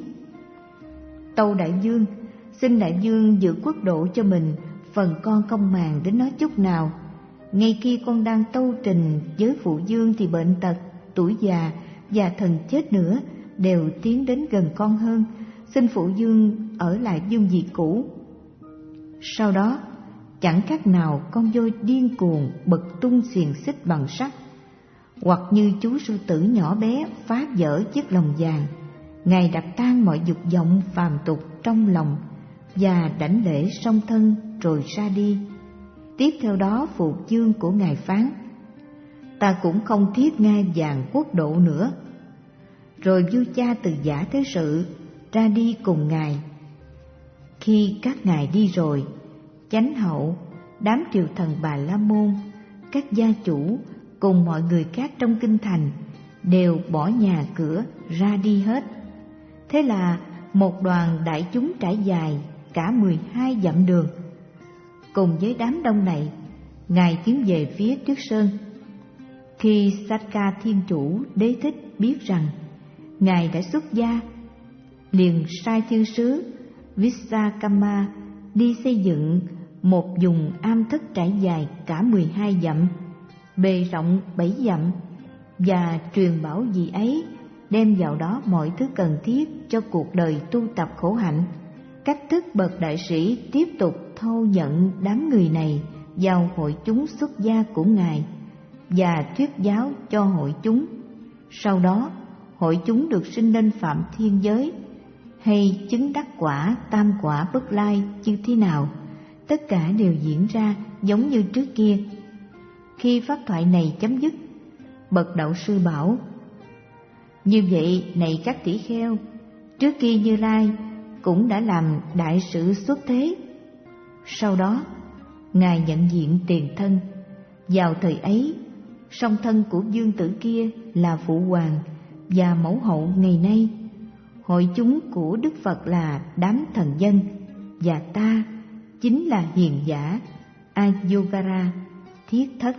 Tâu đại vương, xin đại vương giữ quốc độ cho mình, phần con không màng đến nó chút nào. Ngay khi con đang tâu trình với phụ vương thì bệnh tật, tuổi già và thần chết nữa đều tiến đến gần con hơn. Xin phụ vương ở lại vương vị cũ. Sau đó chẳng khác nào con voi điên cuồng bật tung xiềng xích bằng sắt, hoặc như chú sư tử nhỏ bé phá vỡ chiếc lồng vàng. Ngài đập tan mọi dục vọng phàm tục trong lòng và đảnh lễ song thân rồi ra đi. Tiếp theo đó phụ vương của Ngài phán: Ta cũng không thiết ngai vàng quốc độ nữa. Rồi vua cha từ Giả Thế Sự ra đi cùng Ngài. Khi các ngài đi rồi, chánh hậu, đám triều thần Bà La Môn, các gia chủ cùng mọi người khác trong kinh thành đều bỏ nhà cửa ra đi hết. Thế là một đoàn đại chúng trải dài cả mười hai dặm đường. Cùng với đám đông này, Ngài tiến về phía Tuyết Sơn. Khi Sakka Thiên Chủ Đế Thích biết rằng Ngài đã xuất gia, liền sai thiên sứ Vishakama đi xây dựng một vùng am thất trải dài cả mười hai dặm, bề rộng bảy dặm, và truyền bảo vị ấy đem vào đó mọi thứ cần thiết cho cuộc đời tu tập khổ hạnh. Cách thức bậc đại sĩ tiếp tục thâu nhận đám người này vào hội chúng xuất gia của Ngài và thuyết giáo cho hội chúng. Sau đó, hội chúng được sinh lên phạm thiên giới hay chứng đắc quả tam quả bất lai như thế nào, tất cả đều diễn ra giống như trước kia. Khi pháp thoại này chấm dứt, bậc đạo sư bảo: Như vậy này các tỷ kheo, trước kia Như Lai cũng đã làm đại sự xuất thế. Sau đó Ngài nhận diện tiền thân. Vào thời ấy, song thân của vương tử kia là phụ hoàng và mẫu hậu ngày nay. Hội chúng của Đức Phật là đám thần dân, và ta chính là hiền giả Ayogara thiết thất.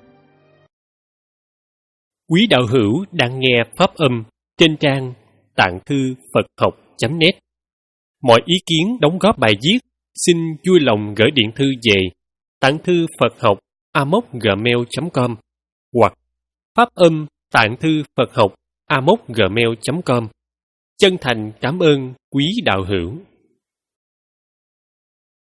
Quý đạo hữu đang nghe pháp âm trên trang tạng thư Phật học chấm net. Mọi ý kiến đóng góp bài viết xin vui lòng gửi điện thư về tạng thư Phật học a m o c gmail chấm com hoặc pháp âm tạng thư Phật học a m o c gmail chấm com. Chân thành cảm ơn quý đạo hữu.